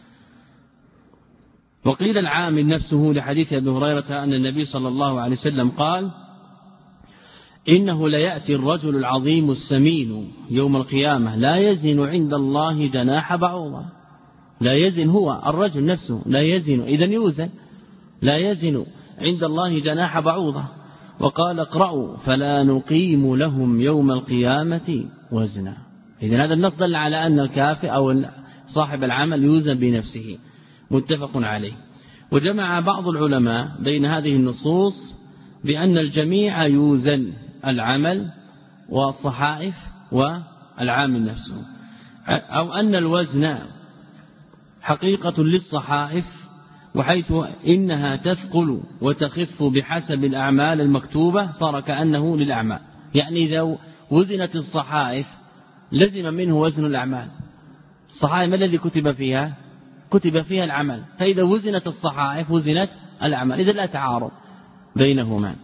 وقيل العامل نفسه لحديث أبي هريرة أن النبي صلى الله عليه وسلم قال: إنه ليأتي الرجل العظيم السمين يوم القيامة لا يزن عند الله جناح بعوضة. لا يزن هو الرجل نفسه لا يزن، إذن يوزن، لا يزن عند الله جناح بعوضة. وقال: اقرأوا فلا نقيم لهم يوم القيامة وزنا. إذن هذا النص دل على أن الكافر أو صاحب العمل يوزن بنفسه، متفق عليه. وجمع بعض العلماء بين هذه النصوص بأن الجميع يوزن، العمل والصحائف والعامل نفسه، أو أن الوزن حقيقة للصحائف، وحيث إنها تثقل وتخف بحسب الأعمال المكتوبة صار كأنه للأعمال، يعني إذا وزنت الصحائف لزم منه وزن الأعمال. الصحائف ما الذي كتب فيها؟ كتب فيها العمل، فإذا وزنت الصحائف وزنت الأعمال، إذا لا تعارض بينهما.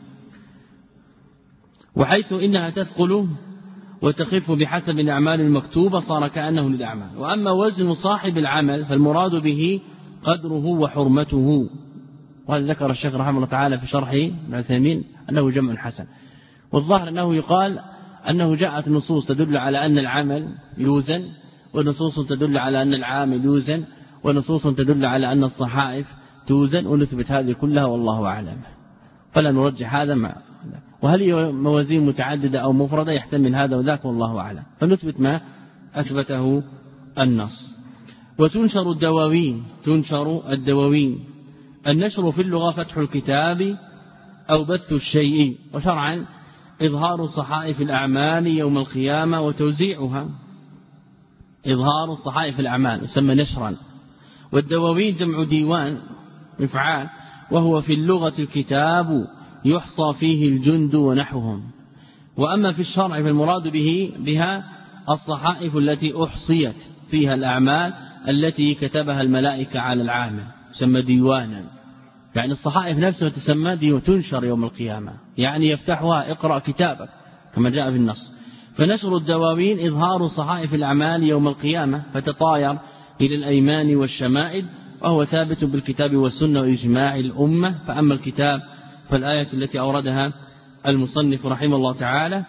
وحيث إنها تثقل وتخف بحسب الأعمال المكتوبة صار كأنه للأعمال. وأما وزن صاحب العمل فالمراد به قدره وحرمته، وهذا ذكر الشيخ رحمه الله تعالى في شرحه ابن عثيمين أنه جمع حسن. والظاهر أنه يقال أنه جاءت نصوص تدل على أن العمل يوزن، ونصوص تدل على أن العامل يوزن، ونصوص تدل على أن الصحائف توزن، ونثبت هذه كلها والله أعلم، فلا نرجح هذا مع. وهل هي موازين متعددة أو مفردة؟ يحتمل هذا وذاك والله أعلم، فنثبت ما أثبته النص. وتنشر الدواوين. النشر في اللغة فتح الكتاب أو بث الشيء، وشرعا إظهار صحائف الأعمال يوم القيامة وتوزيعها. إظهار صحائف الأعمال يسمى نشرا. والدواوين جمع ديوان مفعال، وهو في اللغة الكتاب يحصى فيه الجند ونحوهم. وأما في الشرع فالمراد بها الصحائف التي أحصيت فيها الأعمال التي كتبها الملائكة على العامل، تسمى ديوانا، يعني الصحائف نفسها تسمى ديوان، تنشر يوم القيامة، يعني يفتحها اقرأ كتابك كما جاء في النص. فنشر الدواوين إظهار صحائف الأعمال يوم القيامة، فتطاير إلى الأيمان والشمائل وهو ثابت بالكتاب والسنة وإجماع الأمة. فأما الكتاب فالآية التي أوردها المصنف رحمه الله تعالى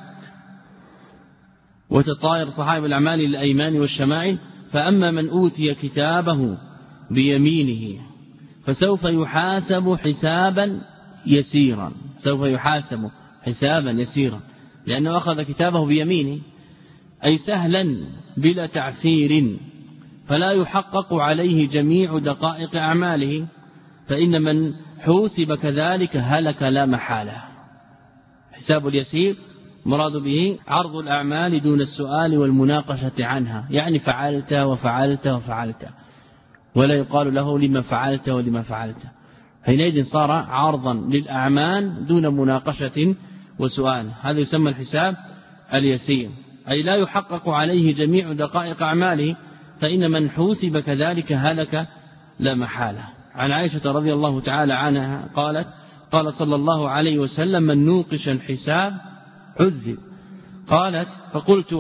وتطاير صحائف الأعمال للأيمان والشمائل. فأما من أوتي كتابه بيمينه فسوف يحاسب حسابا يسيرا، سوف يحاسب حسابا يسيرا، لأنه أخذ كتابه بيمينه أي سهلا بلا تعثير، فلا يحقق عليه جميع دقائق أعماله، فإن من حوسب كذلك هلك لا محالة. حساب اليسير مراد به عرض الأعمال دون السؤال والمناقشة عنها، يعني فعلت وفعلت وفعلت، ولا يقال له لما فعلت ولما فعلت. حينئذ صار عرضا للأعمال دون مناقشة وسؤال، هذا يسمى الحساب اليسير، أي لا يحقق عليه جميع دقائق أعماله، فإن من حوسب كذلك هلك لا محالة. عن عائشة رضي الله تعالى عنها قالت: قال صلى الله عليه وسلم: من نوقش الحساب عذب. قالت: فقلت: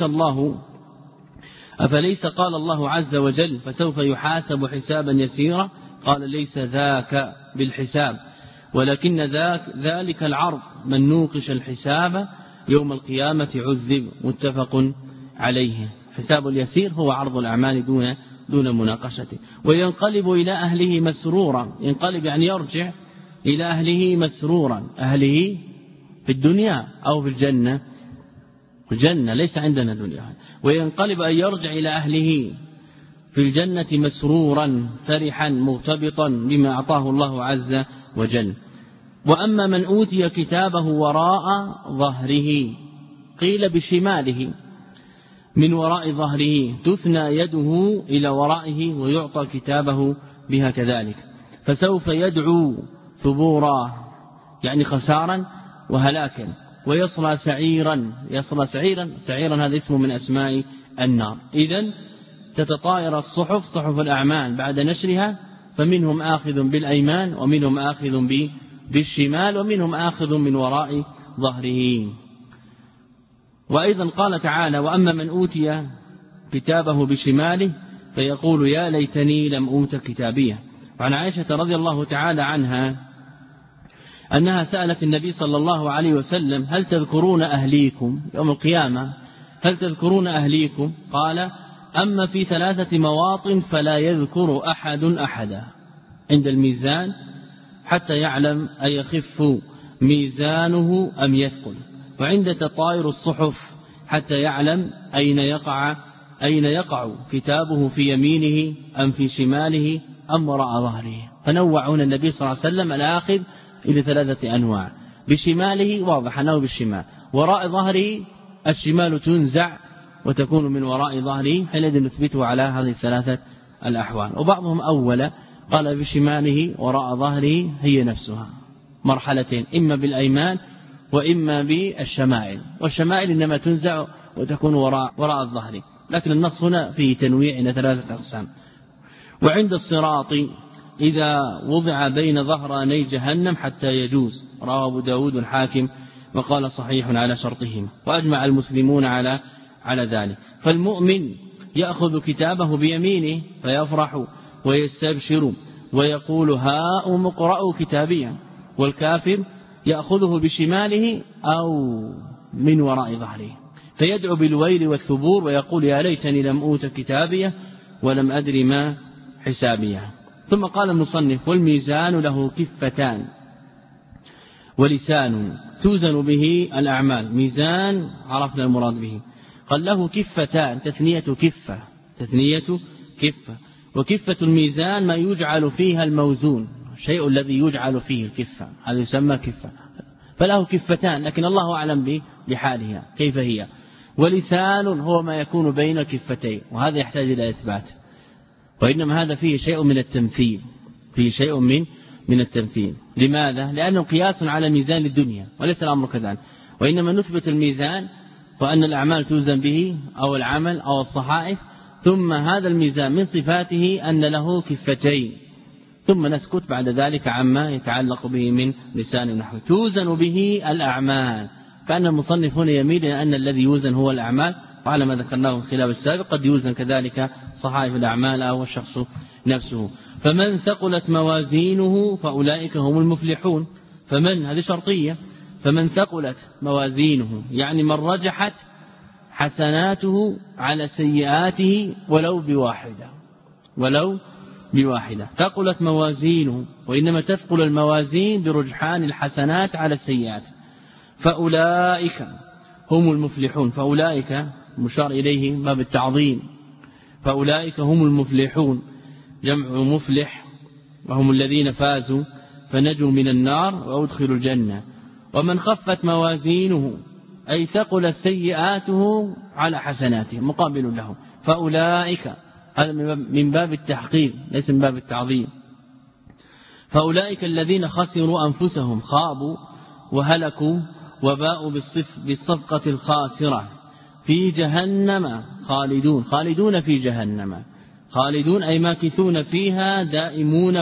أفليس قال الله عز وجل: فسوف يحاسب حسابا يسيرا؟ قال: ليس ذاك بالحساب، ولكن ذلك العرض، من نوقش الحساب يوم القيامة عذب. متفق عليه. حساب اليسير هو عرض الأعمال دون مناقشة، وينقلب إلى أهله مسرورا. ينقلب يعني يرجع إلى أهله مسرورا، أهله في الدنيا أو في الجنة، الجنة ليس عندنا دنيا. وينقلب أن يرجع إلى أهله في الجنة مسرورا فرحا مرتبطا بما أعطاه الله عز وجل. وأما من أوتي كتابه وراء ظهره، قيل بشماله، من وراء ظهره تثنى يده إلى ورائه ويعطى كتابه بها كذلك، فسوف يدعو ثبورا يعني خسارا وهلاكا، ويصلى سعيرا. يصلى سعيرا هذا اسم من أسماء النار. إذن تتطاير الصحف، صحف الأعمال بعد نشرها، فمنهم آخذ بالأيمان ومنهم آخذ بالشمال ومنهم آخذ من وراء ظهره. وأيضا قال تعالى: وأما من أوتي كتابه بشماله فيقول يا ليتني لم أوت كتابيه. وعن عائشة رضي الله تعالى عنها أنها سألت النبي صلى الله عليه وسلم: هل تذكرون أهليكم يوم القيامة؟ هل تذكرون أهليكم؟ قال: أما في 3 مواطن فلا يذكر أحد أحدا: عند الميزان حتى يعلم أيخف ميزانه أم يثقل، وعند تطاير الصحف حتى يعلم أين يقع كتابه، في يمينه أم في شماله أم وراء ظهره. فنوع هنا النبي صلى الله عليه وسلم الآخذ إلى 3 أنواع: بشماله واضح أنه بالشمال، وراء ظهره الشمال تنزع وتكون من وراء ظهره، حينئذ نثبته على هذه 3 الأحوال. وبعضهم أول قال بشماله وراء ظهره هي نفسها مرحلتين، إما بالأيمان وإما بالشمائل، والشمائل إنما تنزع وتكون وراء الظهر، لكن النص هنا فيه تنويع إلى 3 أقسام. وعند الصراط إذا وضع بين ظهراني جهنم حتى يجوز، رواه أبو داود الحاكم وقال صحيح على شرطهم، وأجمع المسلمون على ذلك. فالمؤمن يأخذ كتابه بيمينه فيفرح ويستبشر ويقول هاؤم اقرأوا كتابيا، والكافر يأخذه بشماله أو من وراء ظهره فيدعو بالويل والثبور ويقول يا ليتني لم أوت كتابيه ولم أدر ما حسابيه. ثم قال المصنف: والميزان له كفتان ولسان توزن به الأعمال. ميزان عرفنا المراد به، قال له كفتان، تثنية كفة، وكفة الميزان ما يجعل فيها الموزون، الشيء الذي يجعل فيه الكفة هذا يسمى كفة، فله كفتان، لكن الله أعلم بحالها كيف هي. ولسان هو ما يكون بين الكفتين، وهذا يحتاج إلى إثبات، وإنما هذا فيه شيء من التمثيل، من التمثيل. لماذا؟ لأنه قياس على ميزان الدنيا، وليس الأمر كذلك، وإنما نثبت الميزان وأن الأعمال توزن به أو العمل أو الصحائف، ثم هذا الميزان من صفاته أن له كفتين، ثم نسكت بعد ذلك عما يتعلق به من لسان ونحو. توزن به الأعمال، كأن المصنف هنا يميل إلى أن الذي يوزن هو الأعمال، وعلى ما ذكرناه في الخلاف السابق قد يوزن كذلك صحائف الأعمال أو الشخص نفسه. فمن ثقلت موازينه فأولئك هم المفلحون. فمن هذه شرطية، فمن ثقلت موازينه يعني من رجحت حسناته على سيئاته ولو بواحدة ثقلت موازينه، وإنما تثقل الموازين برجحان الحسنات على السيئات، فأولئك هم المفلحون. فأولئك مشار إليه باب التعظيم، فأولئك هم المفلحون جمع مفلح، وهم الذين فازوا فنجوا من النار وأدخلوا الجنة. ومن خفت موازينه أي ثقلت سيئاته على حسناته مقابل له، فأولئك هذا من باب التحقيق ليس من باب التعظيم. فأولئك الذين خسروا أنفسهم خابوا وهلكوا وباءوا بالصفقة الخاسرة في جهنم خالدون في جهنم، خالدون أي ماكثون فيها دائمون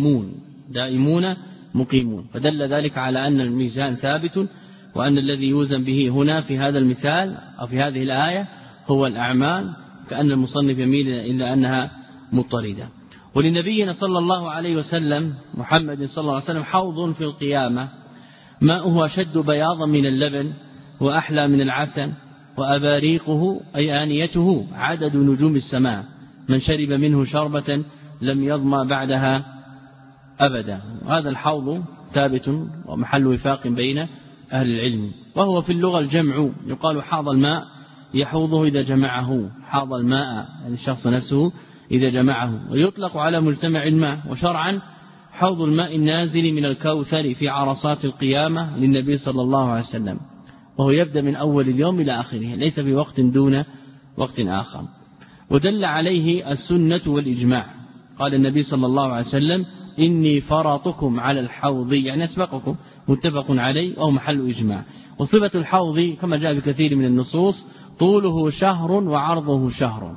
مقيمون. فدل ذلك على أن الميزان ثابت، وأن الذي يوزن به هنا في هذا المثال أو في هذه الآية هو الأعمال، كأن المصنف يميل إلى أنها مضطردة. ولنبينا صلى الله عليه وسلم محمد صلى الله عليه وسلم حوض في القيامة ماؤه أشد بياضا من اللبن وأحلى من العسل، وأباريقه أي آنيته عدد نجوم السماء، من شرب منه شربة لم يظمأ بعدها أبدا. هذا الحوض ثابت ومحل وفاق بين أهل العلم، وهو في اللغة الجمع، يقال حاض الماء يحوضه إذا جمعه، حاض الماء يعني الشخص نفسه إذا جمعه، ويطلق على مجتمع الماء. وشرعا حوض الماء النازل من الكوثر في عرصات القيامة للنبي صلى الله عليه وسلم، وهو يبدأ من أول اليوم إلى آخره، ليس في وقت دون وقت آخر. ودل عليه السنة والإجماع، قال النبي صلى الله عليه وسلم إني فرطكم على الحوض يعني أسبقكم، متفق عليه وهو محل إجماع. وصفة الحوض كما جاء بكثير من النصوص طوله شهر وعرضه شهر،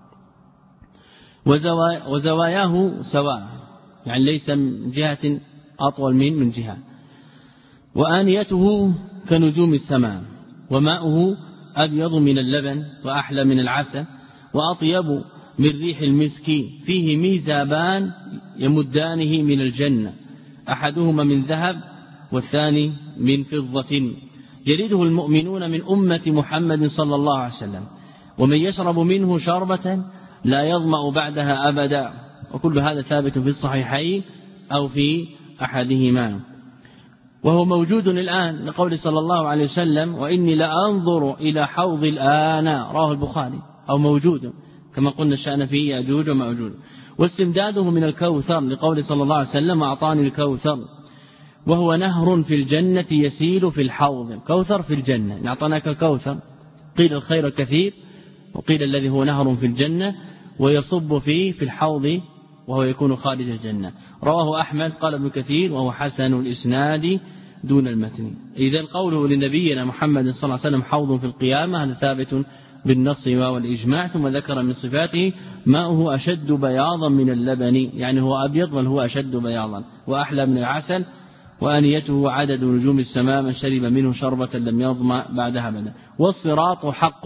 وزواياه سواء يعني ليس من جهة أطول من جهة، وآنيته كنجوم السماء، وماؤه أبيض من اللبن وأحلى من العسل وأطيب من ريح المسك، فيه ميزابان يمدانه من الجنة، أحدهما من ذهب والثاني من فضة، يريده المؤمنون من أمة محمد صلى الله عليه وسلم، ومن يشرب منه شربة لا يظمأ بعدها أبدا. وكل هذا ثابت في الصحيحين أو في أحدهما، وهو موجود الآن لقول صلى الله عليه وسلم وإني لأنظر إلى حوض الآن، رواه البخاري، أو موجود كما قلنا الشأن فيه يأجوج ومأجوج. واستمداده من الكوثر لقول صلى الله عليه وسلم أعطاني الكوثر، وهو نهر في الجنة يسيل في الحوض. كوثر في الجنة، أعطاناك الكوثر، قيل الخير الكثير، وقيل الذي هو نهر في الجنة ويصب فيه في الحوض وهو يكون خارج الجنة. رواه أحمد قال ابن كثير وهو حسن الإسناد دون المتن. إذن قوله لنبينا محمد صلى الله عليه وسلم حوض في القيامة هذا ثابت بالنص والإجماع. ثم ذكر من صفاته ماؤه أشد بياضا من اللبن، يعني هو أبيض بل هو أشد بياضا، وأحلى من العسل، وآنيته عدد نجوم السماء، من شرب منه شربة لم يظمأ بعدها أبدا. والصراط حق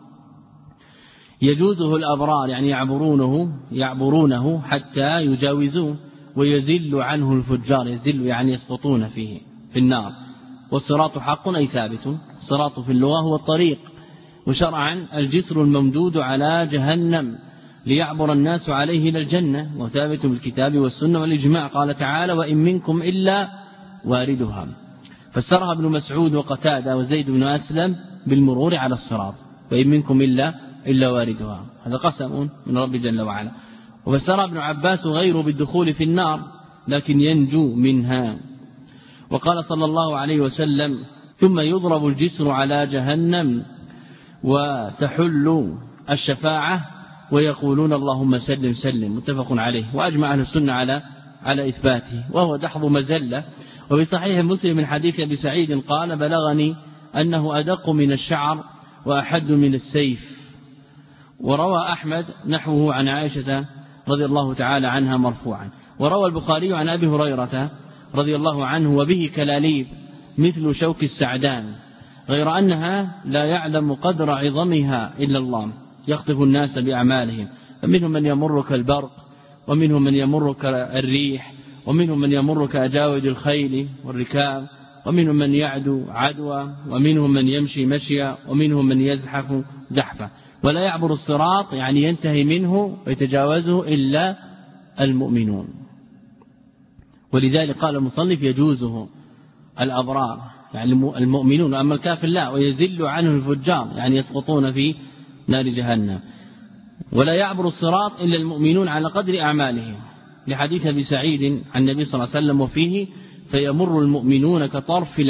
يجوزه الأبرار يعني يعبرونه حتى يجاوزوه، ويزل عنه الفجار، يزل يعني يسقطون فيه في النار. والصراط حق أي ثابت. الصراط في اللغة هو الطريق، وشرعا الجسر الممدود على جهنم ليعبر الناس عليه إلى الجنة، وثابت بالكتاب والسنة والإجماع. قال تعالى وإن منكم إلا واردها، فسرها ابن مسعود وقتادة وزيد بن أسلم بالمرور على الصراط، وإن منكم إلا واردها، هذا قسم من رب جل وعلا. وفسر ابن عباس غيره بالدخول في النار لكن ينجو منها. وقال صلى الله عليه وسلم ثم يضرب الجسر على جهنم وتحل الشفاعة ويقولون اللهم سلم سلم، متفق عليه. وأجمع أهل السنة على إثباته، وهو دحض مزلة. وفي صحيح مسلم من حديث أبي سعيد قال بلغني أنه أدق من الشعر وأحد من السيف. وروى أحمد نحوه عن عائشة رضي الله تعالى عنها مرفوعا. وروى البخاري عن أبي هريرة رضي الله عنه وبه كلاليب مثل شوك السعدان، غير أنها لا يعلم قدر عظمها إلا الله، يخطف الناس بأعمالهم، فمنهم من يمر كالبرق، ومنهم من يمر كالريح، ومنهم من يمر كأجاود الخيل والركاب، ومنهم من يعدو عدوى، ومنهم من يمشي مشيا، ومنهم من يزحف زحفا. ولا يعبر الصراط يعني ينتهي منه ويتجاوزه إلا المؤمنون. ولذلك قال المصنف يجوزه الأبرار يعني المؤمنون، أما الكافر لا، ويذل عنه الفجار يعني يسقطون في نار جهنم. ولا يعبر الصراط إلا المؤمنون على قدر أعمالهم، لحديث أبي سعيد عن النبي صلى الله عليه وسلم وفيه: فيمر المؤمنون كطرف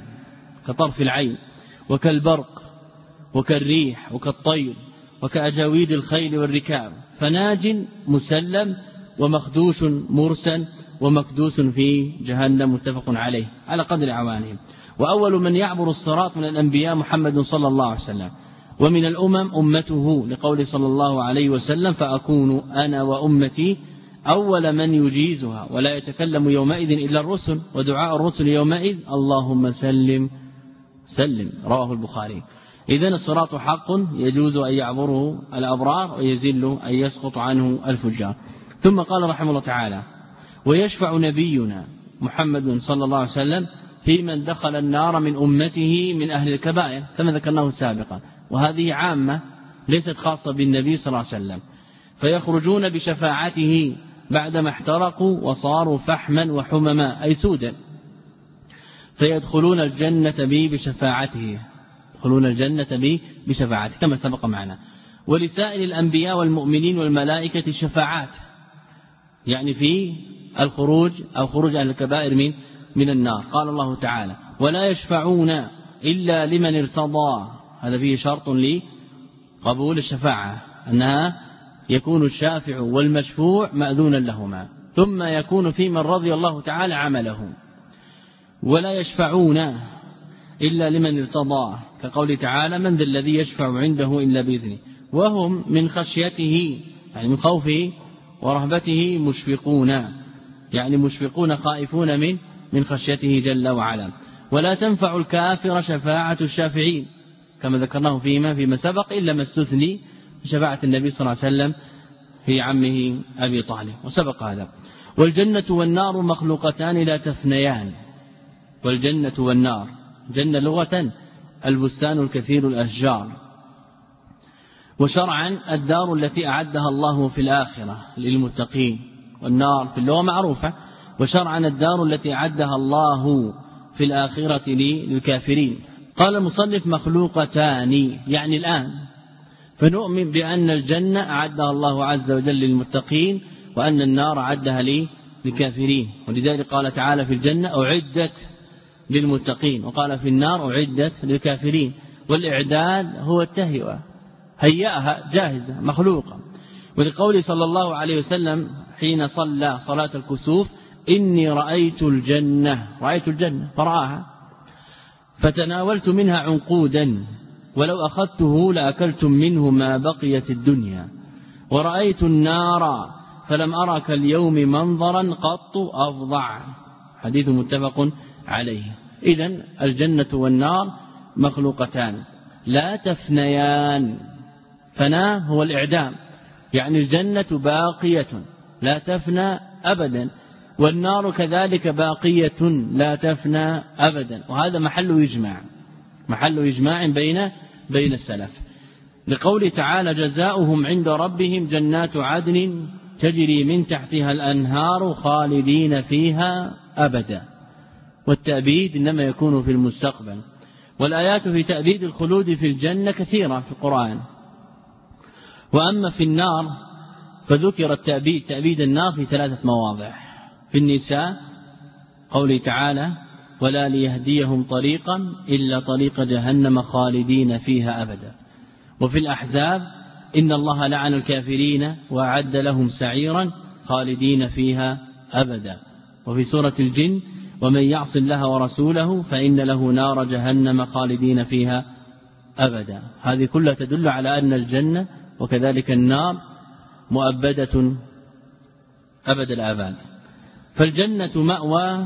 العين وكالبرق وكالريح وكالطير وكأجاويد الخيل والركاب، فناج مسلم ومخدوش مرسل ومكدوس في جهنم، متفق عليه على قدر أعمالهم. وأول من يعبر الصراط من الأنبياء محمد صلى الله عليه وسلم، ومن الأمم أمته، لقول صلى الله عليه وسلم: فأكون أنا وأمتي أول من يجيزها، ولا يتكلم يومئذ إلا الرسل، ودعاء الرسل يومئذ: اللهم سلم سلم، رواه البخاري. إذن الصراط حق يجوز أن يعبره الأبرار ويزل أن يسقط عنه الفجار. ثم قال رحمه الله تعالى: ويشفع نبينا محمد صلى الله عليه وسلم في من دخل النار من أمته من أهل الكبائر، كما ذكرناه سابقا، وهذه عامة ليست خاصة بالنبي صلى الله عليه وسلم، فيخرجون بشفاعته بعدما احترقوا وصاروا فحما وحمما أي سودا، فيدخلون الجنة بشفاعته، يدخلون الجنة بشفاعته كما سبق معنا. ولسائر الأنبياء والمؤمنين والملائكة شفاعات، يعني في الخروج أو خروج أهل الكبائر من النار. قال الله تعالى: ولا يشفعون إلا لمن ارتضى، هذا فيه شرط لقبول الشفاعة، أنها يكون الشافع والمشفوع مأذونا لهما، ثم يكون في من رضي الله تعالى عمله. ولا يشفعون إلا لمن ارتضى، كقول تعالى: من ذا الذي يشفع عنده إلا بإذنه، وهم من خشيته يعني من خوفه ورهبته مشفقون، يعني مشفقون خائفون من خشيته جل وعلا. ولا تنفع الكافر شفاعة الشافعين، كما ذكرناه فيما سبق، إلا ما استثني شفاعة النبي صلى الله عليه وسلم في عمه أبي طالب، وسبق هذا. والجنة والنار مخلوقتان لا تفنيان. والجنة والنار، جنة لغة البستان الكثير الأشجار، وشرعا الدار التي أعدها الله في الآخرة للمتقين، والنار في اللغة معروفة، وشرعا الدار التي أعدها الله في الآخرة للكافرين. قال المصنف: مخلوقتان يعني الآن، فنؤمن بأن الجنة أعدها الله عز وجل للمتقين، وأن النار أعدها للكافرين. ولذلك قال تعالى في الجنة: أعدت للمتقين، وقال في النار: أعدت للكافرين. والإعداد هو التهيئة، هيئها جاهزة مخلوقة. ولقول صلى الله عليه وسلم حين صلى صلاة الكسوف: إني رأيت الجنة فرآها فتناولت منها عنقودا، ولو أخذته لأكلتم منه ما بقيت الدنيا، ورأيت النار فلم أرى كاليوم منظرا قط أفظع. حديث متفق عليه. إذن الجنة والنار مخلوقتان لا تفنيان. فنا هو الإعدام، يعني الجنة باقية لا تفنى أبدا، والنار كذلك باقية لا تفنى أبدا. وهذا محل إجماع بين السلف، لقول تعالى: جزاؤهم عند ربهم جنات عدن تجري من تحتها الأنهار خالدين فيها أبدا. والتأبيد إنما يكون في المستقبل. والآيات في تأبيد الخلود في الجنة كثيرة في القرآن. وأما في النار فذكر تأبيد النار في 3 مواضع: في النساء قوله تعالى: ولا ليهديهم طريقا إلا طريق جهنم خالدين فيها أبدا. وفي الأحزاب: إن الله لعن الكافرين وأعد لهم سعيرا خالدين فيها أبدا. وفي سورة الجن: ومن يعص الله ورسوله فإن له نار جهنم خالدين فيها أبدا. هذه كلها تدل على أن الجنة وكذلك النار مؤبدة أبد الآباد. فالجنة مأوى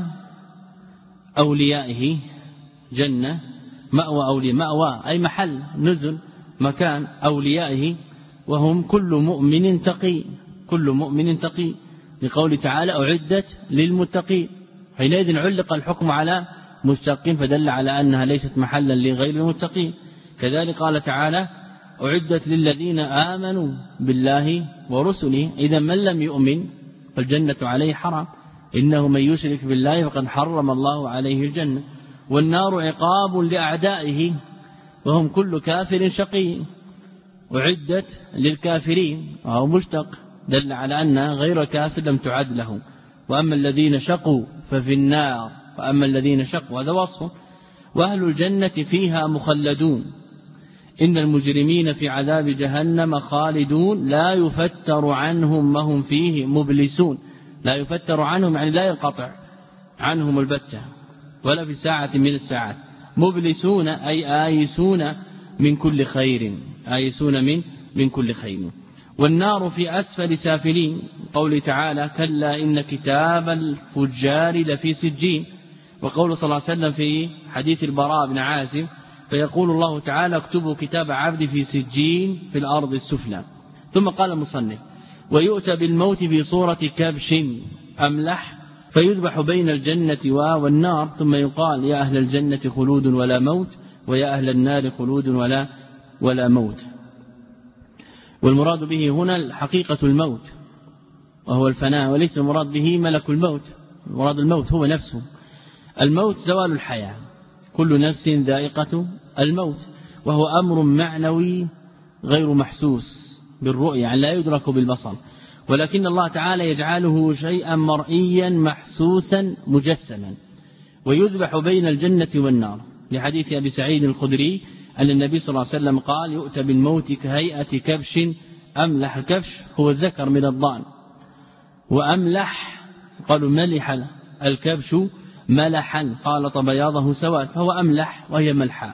أوليائه، جنة مأوى أولياء، مأوى أي محل نزل مكان أوليائه، وهم كل مؤمن تقي لقول تعالى أعدت للمتقين، حينئذ علق الحكم على مستقيم فدل على أنها ليست محلا لغير المتقين. كذلك قال تعالى أعدت للذين آمنوا بالله ورسله، إذا من لم يؤمن فالجنة عليه حرام، إنه من يشرك بالله فقد حرم الله عليه الجنة. والنار عقاب لأعدائه وهم كل كافر شقي، أعدت للكافرين وهو مشتق دل على أن غير كافر لم تعد له. وأما الذين شقوا ففي النار، وأما الذين شقوا هذا وصف. وأهل الجنة فيها مخلدون، إن المجرمين في عذاب جهنم خالدون لا يفتر عنهم ما هم فيه مبلسون. لا يفتر عنهم يعني لا ينقطع عنهم البتة ولا في ساعة من الساعات. مبلسون أي آيسون من كل خير، آيسون من كل خير. والنار في أسفل سافلين، قول تعالى كلا إن كتاب الفجار لفي سجين. وقول صلى الله عليه وسلم في حديث البراء بن عازب فيقول الله تعالى اكتبوا كتاب عبدي في سجين في الأرض السفلى. ثم قال المصنف ويؤتى بالموت في صورة كبش أملح فيذبح بين الجنة والنار، ثم يقال يا أهل الجنة خلود ولا موت، ويا أهل النار خلود ولا موت. والمراد به هنا حقيقة الموت وهو الفناء، وليس المراد به ملك الموت. المراد الموت هو نفسه. الموت زوال الحياة، كل نفس ذائقة الموت، وهو أمر معنوي غير محسوس بالرؤية، يعني لا يدرك بالبصر، ولكن الله تعالى يجعله شيئا مرئيا محسوسا مجسما. ويذبح بين الجنة والنار، لحديث أبي سعيد الخدري أن النبي صلى الله عليه وسلم قال يؤتى بالموت كهيئة كبش أملح. الكبش هو الذكر من الضأن، وأملح قالوا ملح الكبش ملحا خالط بياضه سواد، فهو أملح وهي ملحا.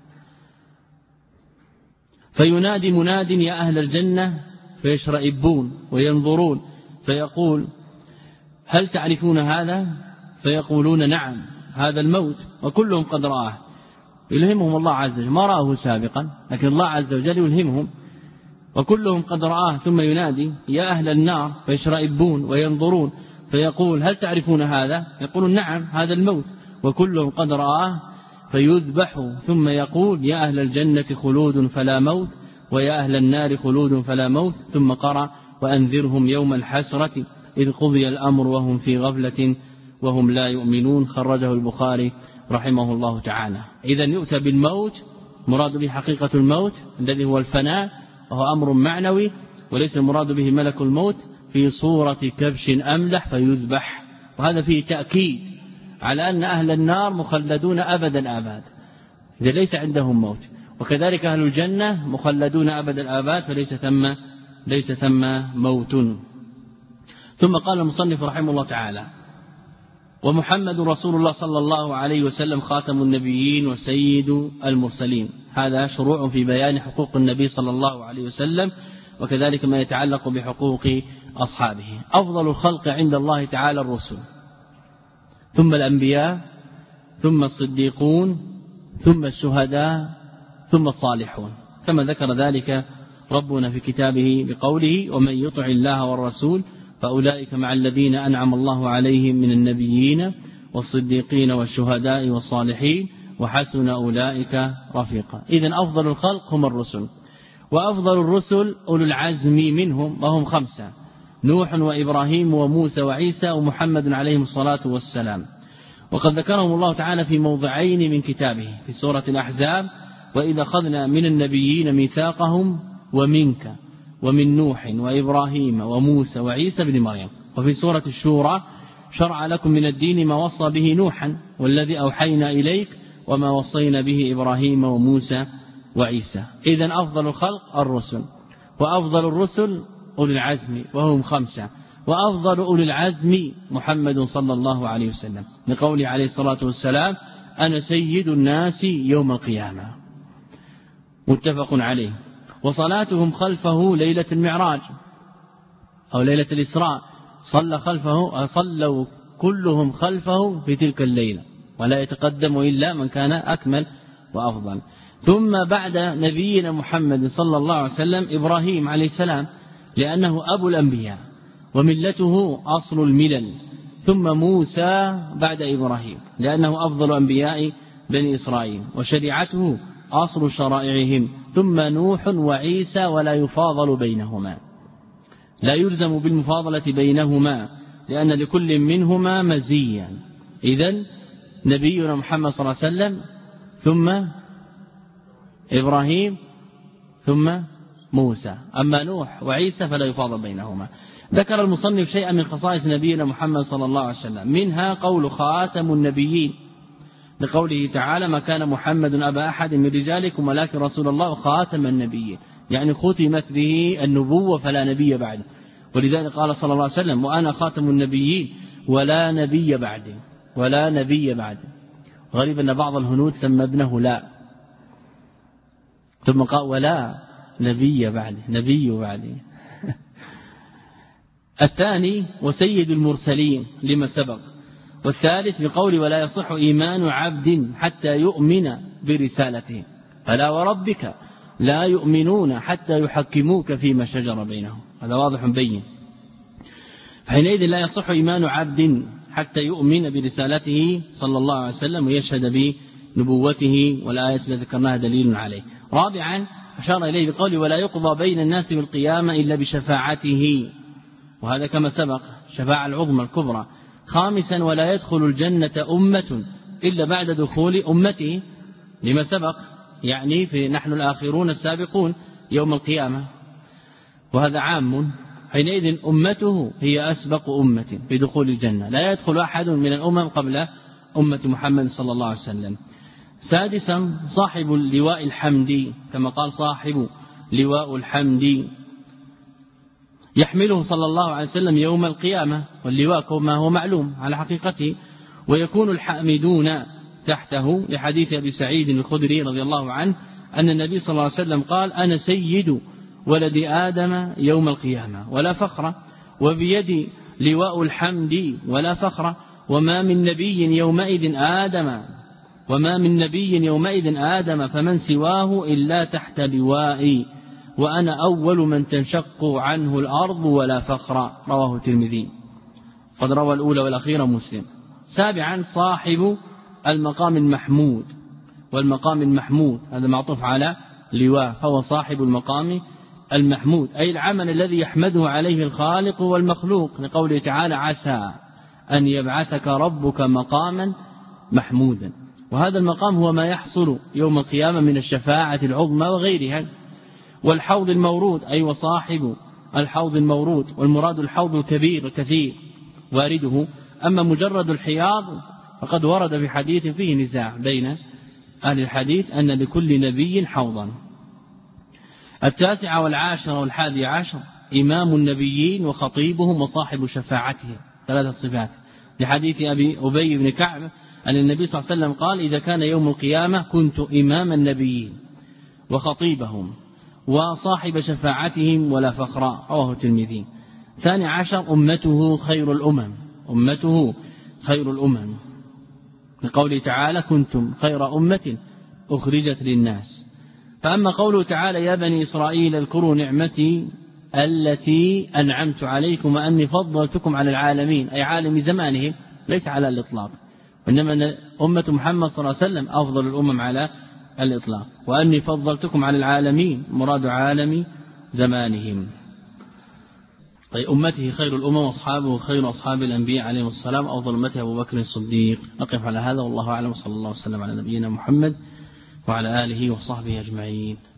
فينادي مناد يا أهل الجنة فيشرئبون وينظرون فيقول هل تعرفون هذا؟ فيقولون نعم هذا الموت، وكلهم قد رآه. يلهمهم الله عز وجل، ما رآه سابقا لكن الله عز وجل يلهمهم، وكلهم قد رآه. ثم ينادي يا أهل النار فيشرئبون وينظرون فيقول هل تعرفون هذا؟ يقولون نعم هذا الموت، وكلهم قد رآه. فيذبح ثم يقول يا أهل الجنة خلود فلا موت، ويا أهل النار خلود فلا موت. ثم قرأ وأنذرهم يوم الحسرة إذ قضي الأمر وهم في غفلة وهم لا يؤمنون. خرجه البخاري رحمه الله تعالى. إذن يؤتى بالموت مراد به حقيقة الموت الذي هو الفناء، وهو أمر معنوي، وليس المراد به ملك الموت، في صورة كبش أملح فيذبح. وهذا فيه تأكيد على أن أهل النار مخلدون أبدا آباد، إذا ليس عندهم موت، وكذلك أهل الجنة مخلدون أبدا آباد فليس ثم موت. ثم قال المصنف رحمه الله تعالى ومحمد رسول الله صلى الله عليه وسلم خاتم النبيين وسيد المرسلين. هذا شروع في بيان حقوق النبي صلى الله عليه وسلم، وكذلك ما يتعلق بحقوق أصحابه. أفضل الخلق عند الله تعالى الرسل، ثم الأنبياء، ثم الصديقون، ثم الشهداء، ثم الصالحون، كما ذكر ذلك ربنا في كتابه بقوله ومن يطع الله والرسول فأولئك مع الذين أنعم الله عليهم من النبيين والصديقين والشهداء والصالحين وحسن أولئك رفيقا. إذن أفضل الخلق هم الرسل، وأفضل الرسل أولو العزم منهم وهم 5: نوح وإبراهيم وموسى وعيسى ومحمد عليهم الصلاة والسلام. وقد ذكرهم الله تعالى في موضعين من كتابه في سورة الأحزاب وإذا أخذنا من النبيين ميثاقهم ومنك ومن نوح وإبراهيم وموسى وعيسى بن مريم. وفي سورة الشورى شرع لكم من الدين ما وصى به نوحا والذي أوحينا إليك وما وصينا به إبراهيم وموسى وعيسى. إذن أفضل الخلق الرسل، وأفضل الرسل أولي العزم وهم 5، وأفضل أولي العزم محمد صلى الله عليه وسلم لقوله عليه الصلاة والسلام أنا سيد الناس يوم القيامة، متفق عليه. وصلاتهم خلفه ليلة المعراج أو ليلة الإسراء، صلوا كلهم خلفه في تلك الليلة، ولا يتقدم إلا من كان أكمل وأفضل. ثم بعد نبينا محمد صلى الله عليه وسلم إبراهيم عليه السلام، لأنه أبو الأنبياء وملته أصل الملل، ثم موسى بعد إبراهيم لأنه أفضل أنبياء بني إسرائيل، وشريعته أصل شرائعهم، ثم نوح وعيسى ولا يفاضل بينهما، لا يلزم بالمفاضلة بينهما لأن لكل منهما مزيا. إذن نبينا محمد صلى الله عليه وسلم ثم إبراهيم ثم موسى، أما نوح وعيسى فلا يفاضل بينهما. ذكر المصنف شيئا من خصائص نبينا محمد صلى الله عليه وسلم، منها قول خاتم النبيين لقوله تعالى ما كان محمد أبا أحد من رجالكم ولكن رسول الله خاتم النبيين، يعني ختمت به النبوة فلا نبي بعده، ولذلك قال صلى الله عليه وسلم وأنا خاتم النبيين ولا نبي بعده، ولا نبي بعده. غريب أن بعض الهنود سمى ابنه لا، ثم قال ولا نبي بعده، نبي بعده. الثاني وسيد المرسلين لما سبق. والثالث بقول ولا يصح إيمان عبد حتى يؤمن برسالته، فلا وربك لا يؤمنون حتى يحكموك فيما شجر بينهم، هذا واضح بين. فحينئذ لا يصح إيمان عبد حتى يؤمن برسالته صلى الله عليه وسلم ويشهد بنبوته، والآية التي ذكرناها دليل عليه. رابعا أشار إليه بقوله ولا يقضى بين الناس بالقيامة إلا بشفاعته، وهذا كما سبق شفاعة العظمى الكبرى. خامسا ولا يدخل الجنة أمة إلا بعد دخول أمته، لما سبق يعني في نحن الآخرون السابقون يوم القيامة، وهذا عام، حينئذ أمته هي أسبق أمة بدخول الجنة، لا يدخل أحد من الأمم قبل أمة محمد صلى الله عليه وسلم. سادسا صاحب اللواء الحمدي، كما قال صاحب لواء الحمد يحمله صلى الله عليه وسلم يوم القيامة، واللواء كما هو معلوم على حقيقته، ويكون الحامدون تحته لحديث أبي سعيد الخدري رضي الله عنه أن النبي صلى الله عليه وسلم قال أنا سيد ولد آدم يوم القيامة ولا فخر، وبيدي لواء الحمد ولا فخر، وما من نبي يومئذ آدم فمن سواه إلا تحت لوائي، وأنا أول من تنشق عنه الأرض ولا فخر، رواه الترمذي، قد روى الأولى والأخيرة مسلم. سابعا صاحب المقام المحمود، والمقام المحمود هذا معطوف على لواء، فهو صاحب المقام المحمود أي العمل الذي يحمده عليه الخالق والمخلوق، لقوله تعالى عسى أن يبعثك ربك مقاما محمودا، وهذا المقام هو ما يحصل يوم القيامة من الشفاعة العظمى وغيرها. والحوض المورود أي وصاحب الحوض المورود، والمراد الحوض الكبير الكثير وارده، أما مجرد الحياض فقد ورد في حديث فيه نزاع بين أهل الحديث أن لكل نبي حوضا. التاسعة والعاشرة والحادي عشر إمام النبيين وخطيبهم وصاحب شفاعتهم، ثلاثة صفات، لحديث أبي بن كعب أن النبي صلى الله عليه وسلم قال إذا كان يوم القيامة كنت إمام النبيين وخطيبهم وصاحب شفاعتهم ولا فخر، رواه الترمذي. 12 أمته خير الأمم، لقوله تعالى كنتم خير أمة أخرجت للناس. فأما قوله تعالى يا بني إسرائيل اذكروا نعمتي التي أنعمت عليكم وأني فضلتكم على العالمين، أي عالم زمانهم ليس على الإطلاق، وإنما أمة محمد صلى الله عليه وسلم أفضل الأمم على الإطلاق، وأني فضلتكم على العالمين مراد عالم زمانهم. طيب أمته خير الأمم وأصحابه خير أصحاب الأنبياء عليهم السلام، أفضل أمته أبو بكر الصديق. نقف على هذا والله أعلم، صلى الله وسلم على نبينا محمد وعلى آله وصحبه أجمعين.